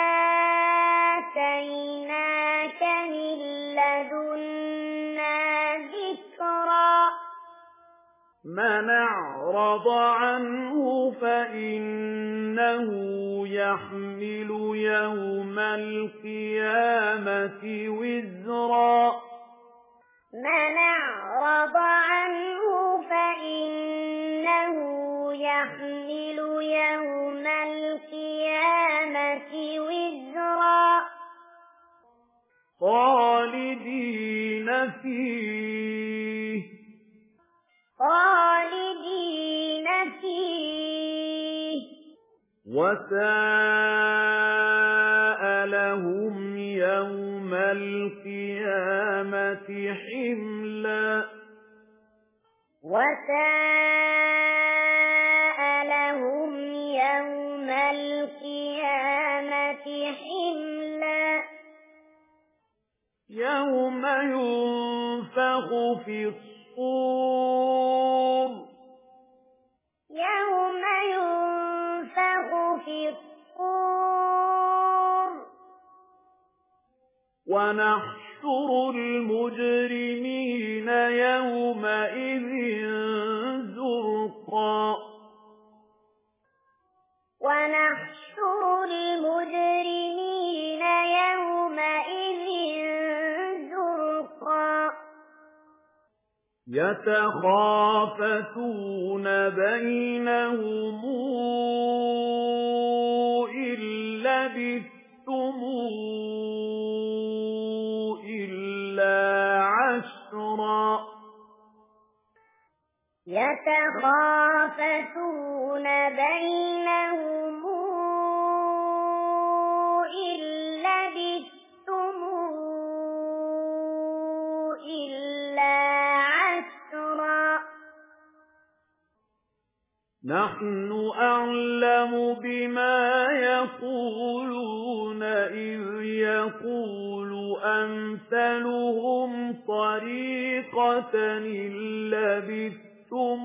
آتَيْنَاكَ مِن لَّدُنَّا ذِكْرًا مَنْ أَعْرَضَ عَنْهُ فَإِنَّهُ يَحْمِلُ يَوْمَ الْقِيَامَةِ وِزْرًا مَنْ أَعْرَضَ عَنْهُ فَإِنَّهُ يَحْمِلُ يَوْمَ الْقِيَامَةِ وِزْرًا خَالِدِينَ فِيهِ وَسَاءَ لَهُمْ يَوْمَ الْقِيَامَةِ حِمْلًا وَسَاءَ لَهُمْ يَوْمَ الْقِيَامَةِ حِمْلًا يَوْمَ يُنفَخُ فِي الصُّورِ يَوْمَ يُنفَخُ فِي الصُّورِ وَنَحْشُرُ الْمُجْرِمِينَ يَوْمَئِذٍ زُرْقًا وَنَحْشُرُ الْمُجْرِمِينَ يَوْمَئِذٍ زُرْقًا يَتَخَافَتُونَ بَيْنَهُمْ إِن لَّبِثْتُمْ إِلَّا عَشْرًا يَتَخَافَتُونَ بَيْنَهُمْ إِن لَّبِثْتُمْ إِلَّا عَشْرًا نَحْنُ أَعْلَمُ بِمَا يَقُولُونَ إِذْ يَقُولُ أَمْثَلُهُمْ طَرِيقَةً إِن لَّبِثْتُمْ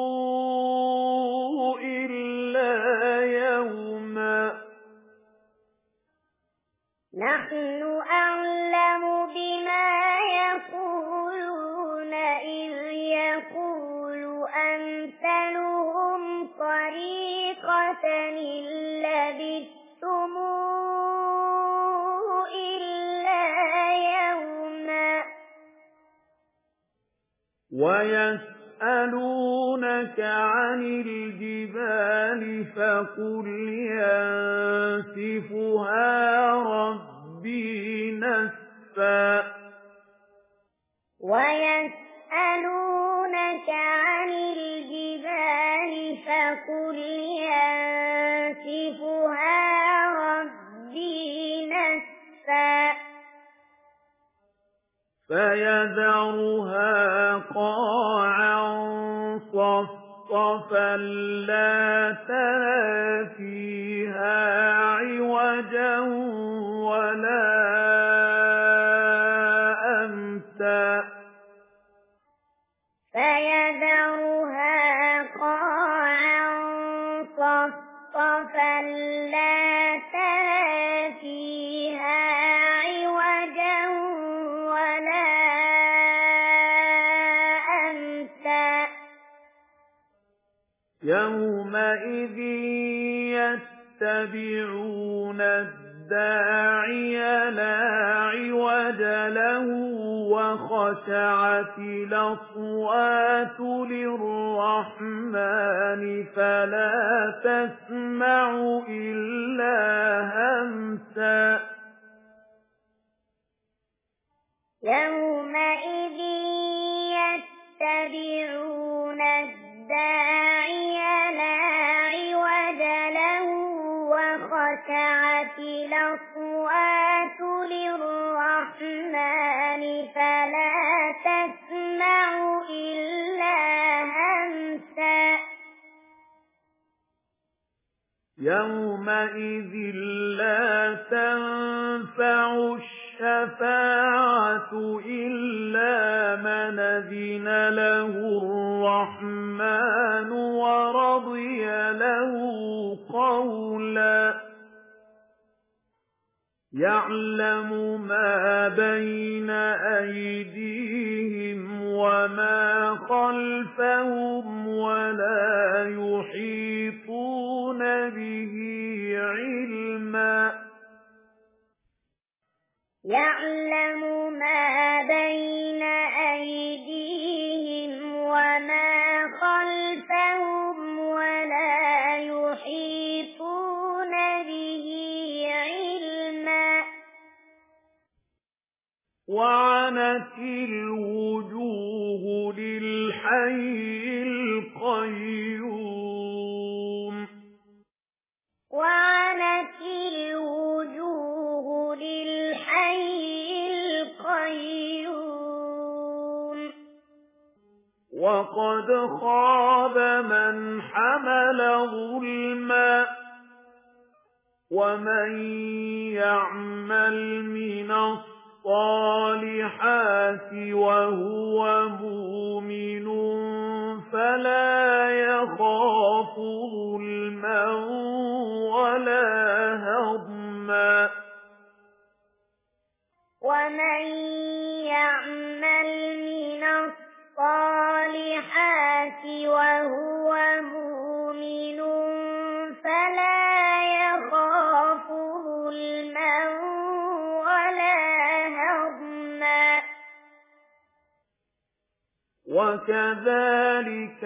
إِلَّا يَوْمًا نَحْنُ أَعْلَمُ بِمَا يَقُولُونَ إِذْ يَقُولُ أَمْثَلُهُمْ طَرِيقَةً إِن لَّبِثْتُمْ إِلَّا يَوْمًا وَيَسْأَلُونَكَ عَنِ الْجِبَالِ فَقُلْ يَنسِفُهَا رَبِّي نَسْفًا وَيَسْأَلُونَكَ عَنِ الْجِبَالِ فَقُلْ يَنسِفُهَا رَبِّي نَسْفًا فَيَذَرُهَا قَاعًا صَفْصَفًا لَّا تَرَىٰ فِيهَا عِوَجًا وَلَا لا ترى فيها عوجا ولا أمتا يومئذ يتبعون الداعي لا عوج له وخشعت الأصوات للرحمن فلا تسمع إلا همسا يومئذ يتبعون الداعي لا عوج له وخشعت الأصوات للرحمن فلا تسمع إلا همسا يومئذ لا تنفع الشفاعة إلا من أذن له الرحمن ورضي له قولا يعلم ما بين أيديهم وما خلفهم ولا يحيطون به علما يعلم ما بين أيديهم وما خلفهم ولا يحيطون به علما وعنت الوجوه للحي القيوم وعنت الوجوه للحي القيوم وقد خاب من حمل ظلما ومن يعمل من الصالحات وهو مؤمن فلا يخاف ظلما ولا هضما ومن يعمل من الصالحات وهو مؤمن فلا يخاف ظلما ولا هضما وكذلك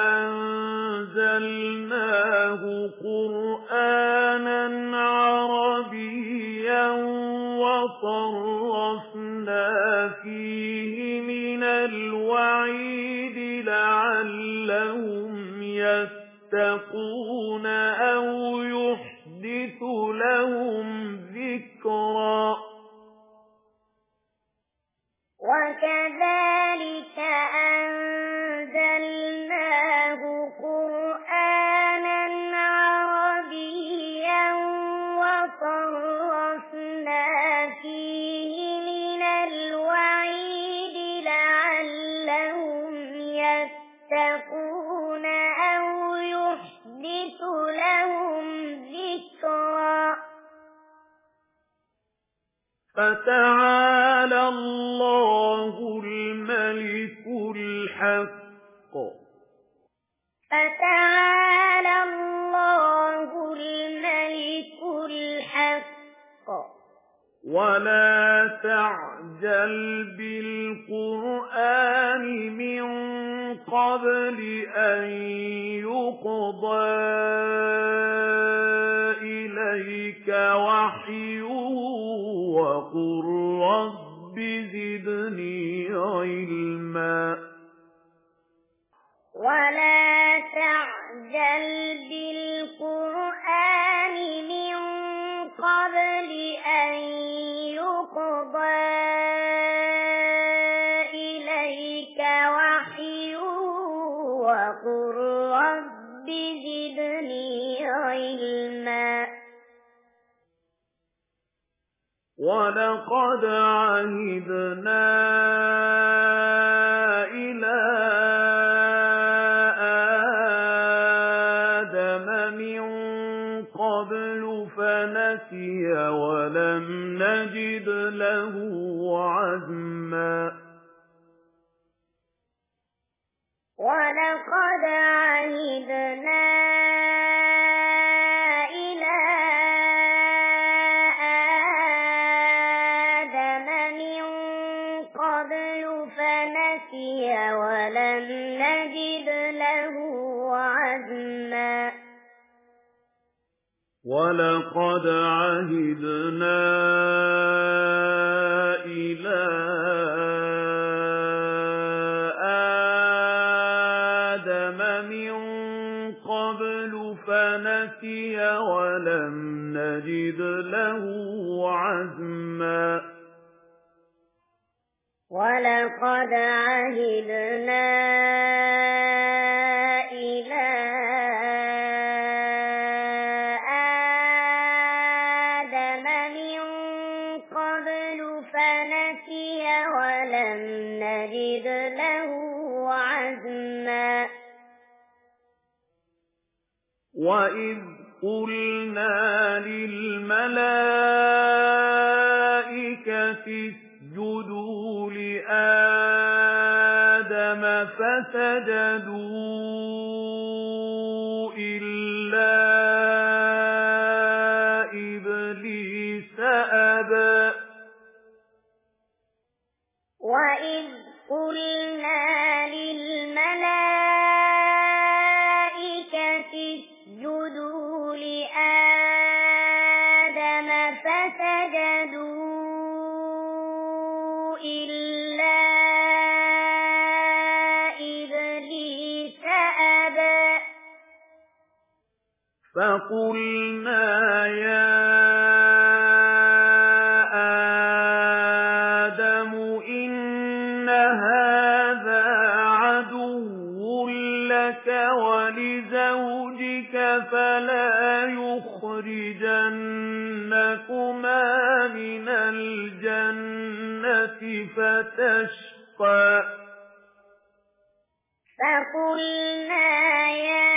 أنزلناه قرآنا عربيا وصرفنا فيه من الوعيد لعلهم يتقون أو يحدث لهم ذكرا وكذلك أنزلناه قرآنا عربيا وصرفنا فيه من الوعيد لعلهم يتقون أو يحدث لهم ذكرا فتعالى الله الملك الحق فتعالى الله الملك الحق ولا تعجل بالقرآن من قبل أن يقضى إليك وحيه وقل رب زدني علما ولا تعجل بالقرآن من قبل أن يقضى إليك وحيه وقل رب زدني علما ولقد عهدنا إلى آدم من قبل قَبْلُ فَنَسِيَ وَلَمْ نَجِدْ لَهُ عَزْمًا وَلَقَدْ عَهِدْنَا إِلَى آدَمَ مِن قَبْلُ فَنَسِيَ وَلَمْ نَجِدْ لَهُ عَزْمًا وَلَقَدْ عَهِدْنَا إِلَى آدَمَ مِن قَبْلُ فَنَسِيَ وَلَمْ نَجِدْ لَهُ عَزْمًا وَلَقَدْ عَهِدْنَا إِلَى آدَمَ مِن قَبْلُ فَنَسِيَ وَلَمْ نَجِدْ لَهُ عَزْمًا وَإِذْ قُلْنَا لِلْمَلَائِكَةِ اسْجُدُوا لِآدَمَ فَسَجَدُوا إِلَّا إِبْلِيسَ أَبَى وَإِذْ قُلْنَا لِلْمَلَائِكَةِ اسْجُدُوا لِآدَمَ فَسَجَدُوا إِلَّا إِبْلِيسَ أَبَى فَقُلْنَا يَا آدَمُ إِنَّ هَذَا عَدُوٌّ لَكَ وَلِزَوْجِكَ فَلَا يُخْرِجَنَّكُمَا مِنَ الْجَنَّةِ فَتَشْقَى فَقُلْنَا يَا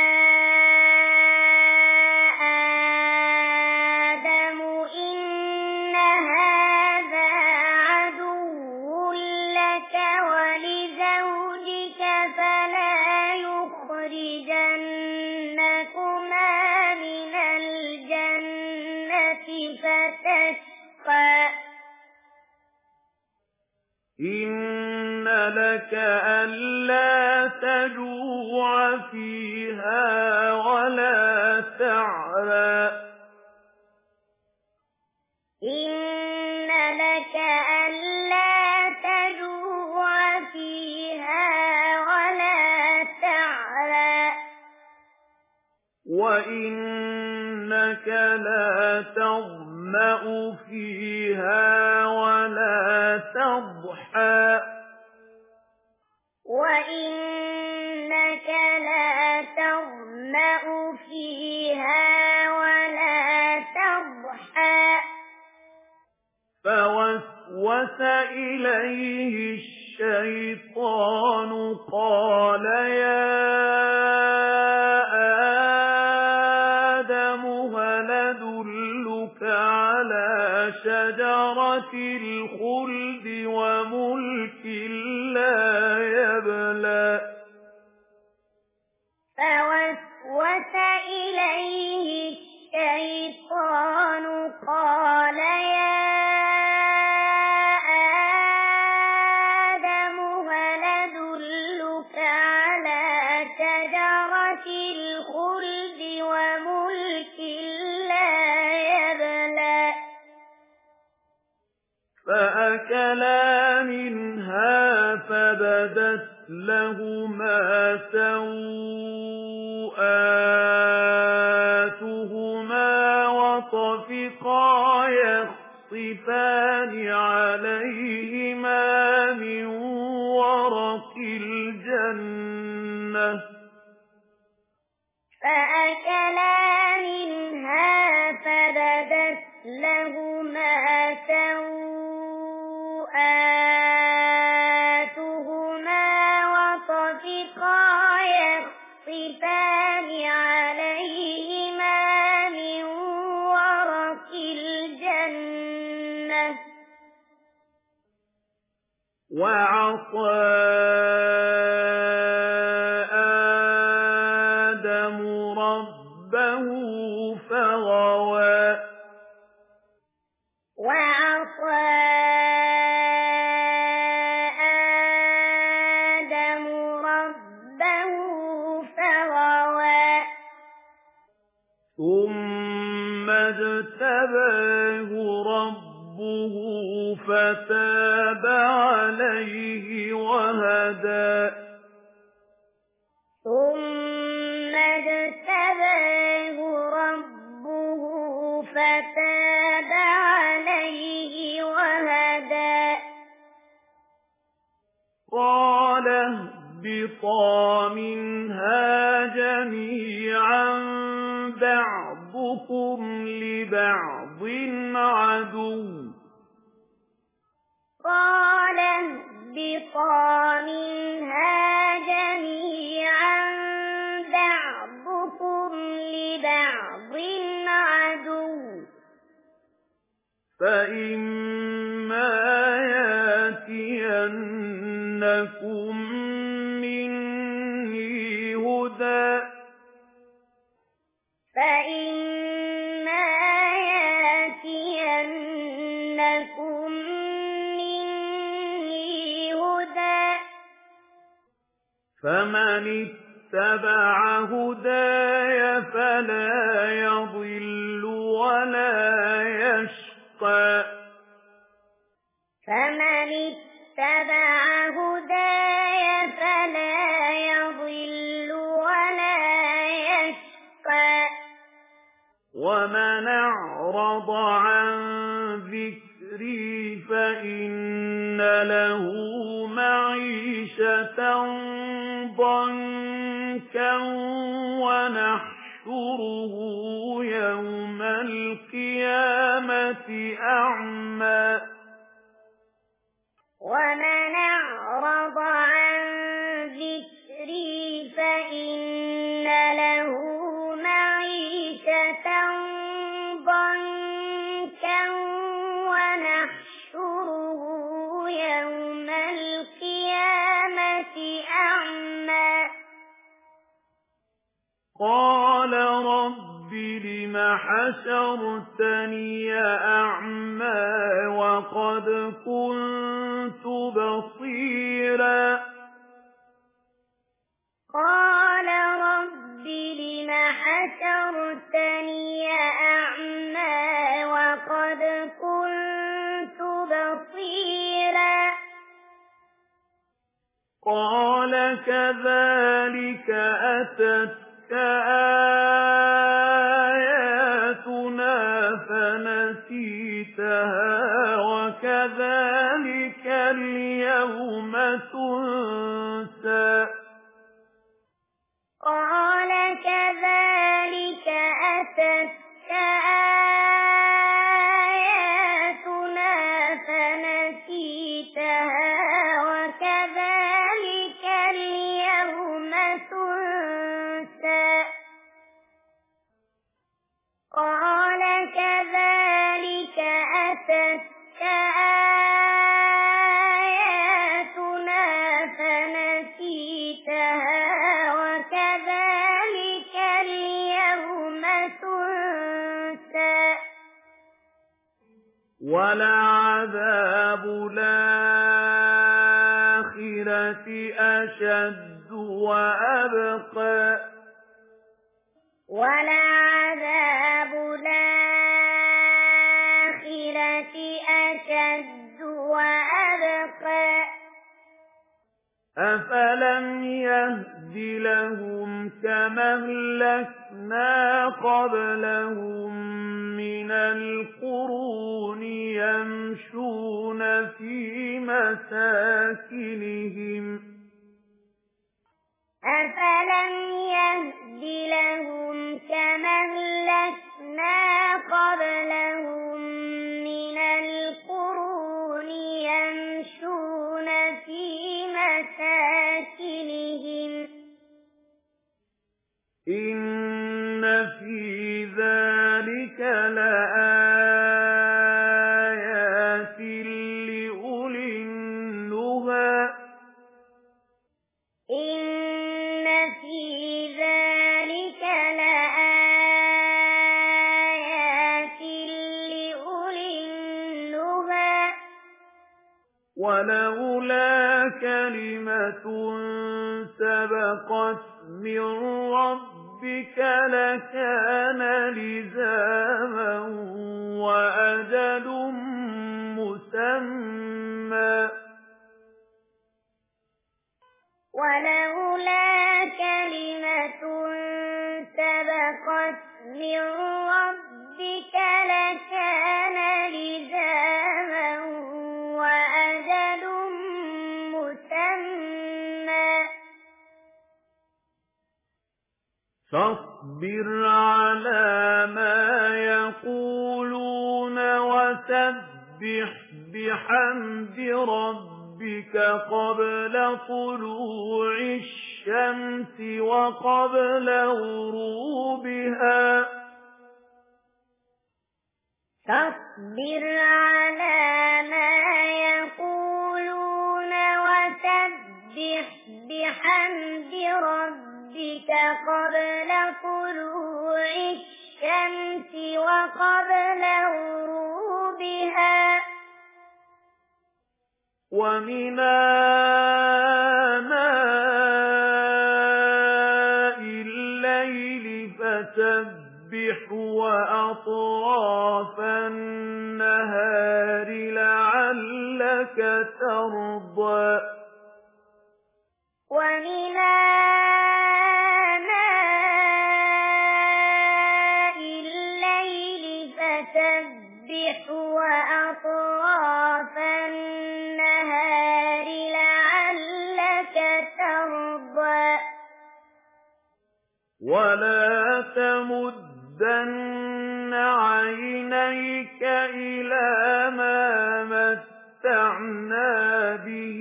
آدَمُ إِنَّ هَذَا عَدُوٌّ لَكَ وَلِزَوْجِكَ فَلَا يُخْرِجَنَّكُمَا مِنَ الْجَنَّةِ فَتَشْقَى إِنَّ لَكَ أَلَّا تَجُوعَ فِيهَا وَلَا تَعْرَىٰ إِنَّ لَكَ أَلَّا تَجُوعَ فِيهَا وَلَا تَعْرَىٰ وَإِنَّكَ لَا تَظْمَأُ فِيهَا وَلَا تَضْحَىٰ وَإِنَّكَ لَا تَظْمَأُ فِيهَا وَلَا تَضْحَىٰ فَوَسْوَسَ إِلَيْهِ الشَّيْطَانُ قَالَ يَا آدَمُ هَلْ أَدُلُّكَ عَلَىٰ شَجَرَةِ الْخُلْدِ وَمُلْكٍ لَّا يَبْلَىٰ فَوَسْوَسَ إِلَيْهِ الشَّيْطَانُ قَالَ يَا آدَمُ هَلْ أَدُلُّكَ عَلَىٰ شَجَرَةِ الْخُلْدِ وَمُلْكٍ لَّا يَبْلَىٰ فَأَكَلَا مِنْهَا فَبَدَتْ لَهُمَا سَوْآتُهُمَا وَطَفِقَا يَخْصِفَانِ عَلَيْهِمَا مِن وَرَقِ الْجَنَّةِ فَأَكَلَا مِنْهَا فَبَدَتْ لَهُمَا سَوْآتُهُمَا وَطَفِقَا يَخْصِفَانِ عَلَيْهِمَا مِن وعصى آدم ربه فغوى وعصى آدم ربه فغوى ثم اجتباه ربه فتاب عليه وهدى ثم اجتباه ربه فتاب عليه وهدى قال اهبطا منها جميعا بعضكم لبعض عدو قال اهبطا منها جميعا بعضكم لبعض عدو فإما يأتينكم مني هدى فإما يأتينكم مني هدى فمن اتبع هداي فلا يضل ولا يشقى فمن اتبع هداي فلا يضل ولا يشقى ومن أعرض عن ذكري فإن له معيشة ضنكا ونحشره يوم القيامة أعمى ومن أعرض عن ذكري فإن له معيشة ضنكا ونحشره يوم القيامة أعمى قال رب لم حشرتني أعمى وقد كنت بصيرا قال رب لم حشرتني أعمى وقد كنت بصيرا قال كذلك أتتك آياتنا فنسيتها وكذلك اليوم تنسى قال كذلك أتتك آياتنا فنسيتها وكذلك اليوم تنسى قال كذلك أتتك آياتنا فنسيتها وكذلك اليوم تنسى ولعذاب الآخرة أشد وأبقى ولعذاب الآخرة أشد وأبقى أفلم يهد لهم كما أهلكنا قبلهم من القرون يمشون في مساكنهم أفلم يهد لهم كما أهلكنا قبلهم من القرون يمشون في مساكنهم إن في ذلك لآيات ولولا كلمة سبقت من ربك لكان لزاما وأجل مسمى ولولا كلمة سبقت من ربك لكان لزاما وأجل مسمى فاصبر على ما يقولون وسبح بحمد ربك قبل طلوع الشمس وقبل غروبها فاصبر على ما يقولون وسبح بحمد ربك قبل طلوع الشمس وقبل غروبها ومن آناء الليل فسبح وأطراف النهار لعلك ترضى ومن آناء الليل فسبح وأطراف النهار لعلك ترضى ولا تمدن عينيك إلى ما متعنا به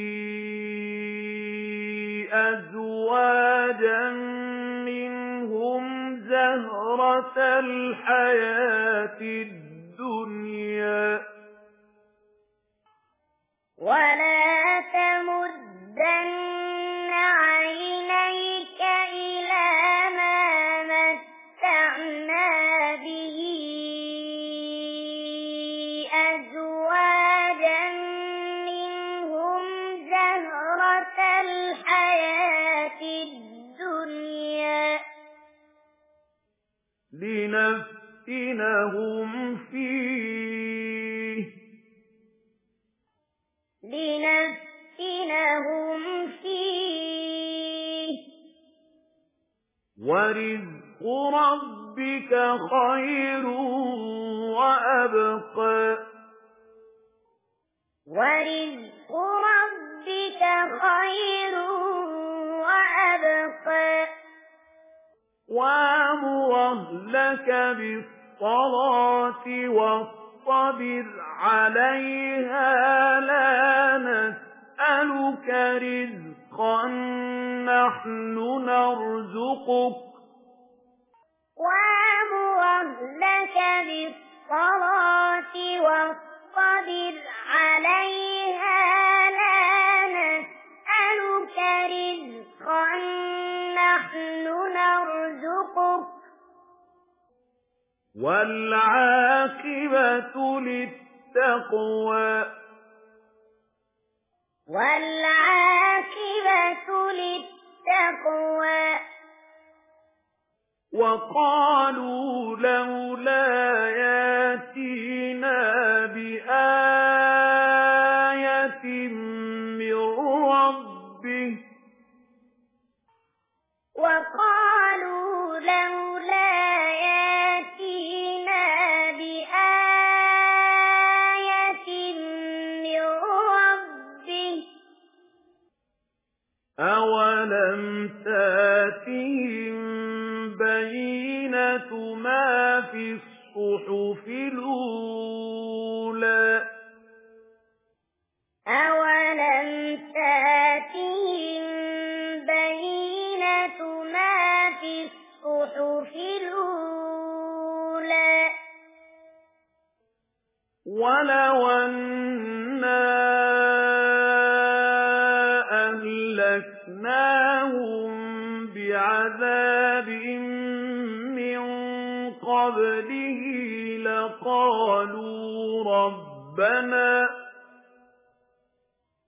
أزواجا منهم زهرة الحياة الدنيا ولا تمدن عينيك إلى ما متعنا به أزواجا منهم زهرة الحياة الدنيا لنفتنهم فيه ورزق ربك خير وأبقى ورزق ربك خير وأبقى وأمر أهلك بالصلاة واصطبر عليها لا نسألك رزقا نحن نرزقك وأمر أهلك بالصلاة واصطبر عليها لا نسألك رزقا نحن نرزقك والعاقبة للتقوى وقالوا لولا ياتينا بآية من ربه وقالوا لولا ياتينا بآية من ربه أولم تاتهم بينة ما في الصحف الأولى أولم تاتهم بينة ما في الصحف الأولى ولو أنا أهلكناهم بعذاب من قبله لقالوا ربنا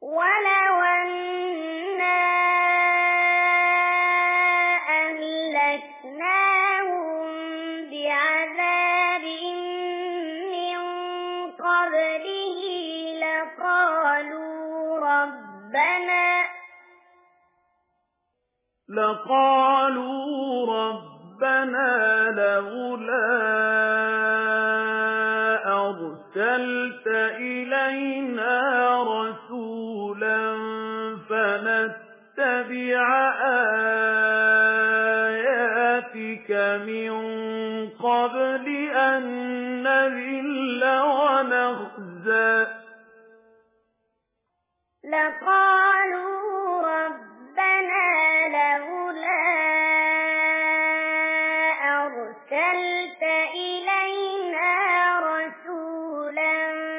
ولو أنا أهلكناهم بعذاب من قبله لقالوا ربنا لولا أرسلت إلينا رسولا فنتبع آياتك من قبل أن نذل ونخزى لقالوا ربنا لولا أرسلت إلينا رسولا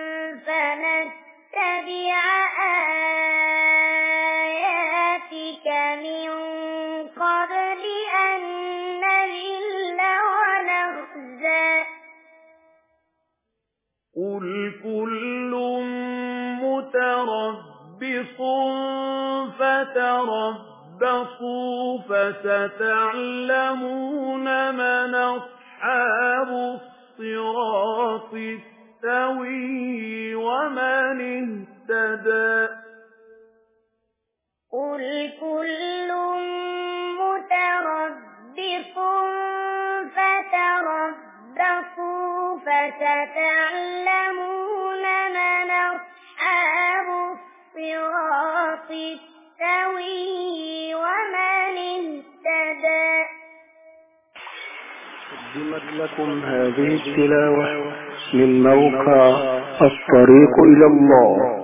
فنتبع آياتك من قبل أن نذل ونخزى قل كل متربص فتربصوا فستعلمون من أصحاب الصراط السوي ومن اهتدى قل كل متربص فتربصوا فستعلمون من أصحاب الصراط السوي ومن اهتدى. قدمت لكم هذه التلاوة من موقع الطريق إلى الله.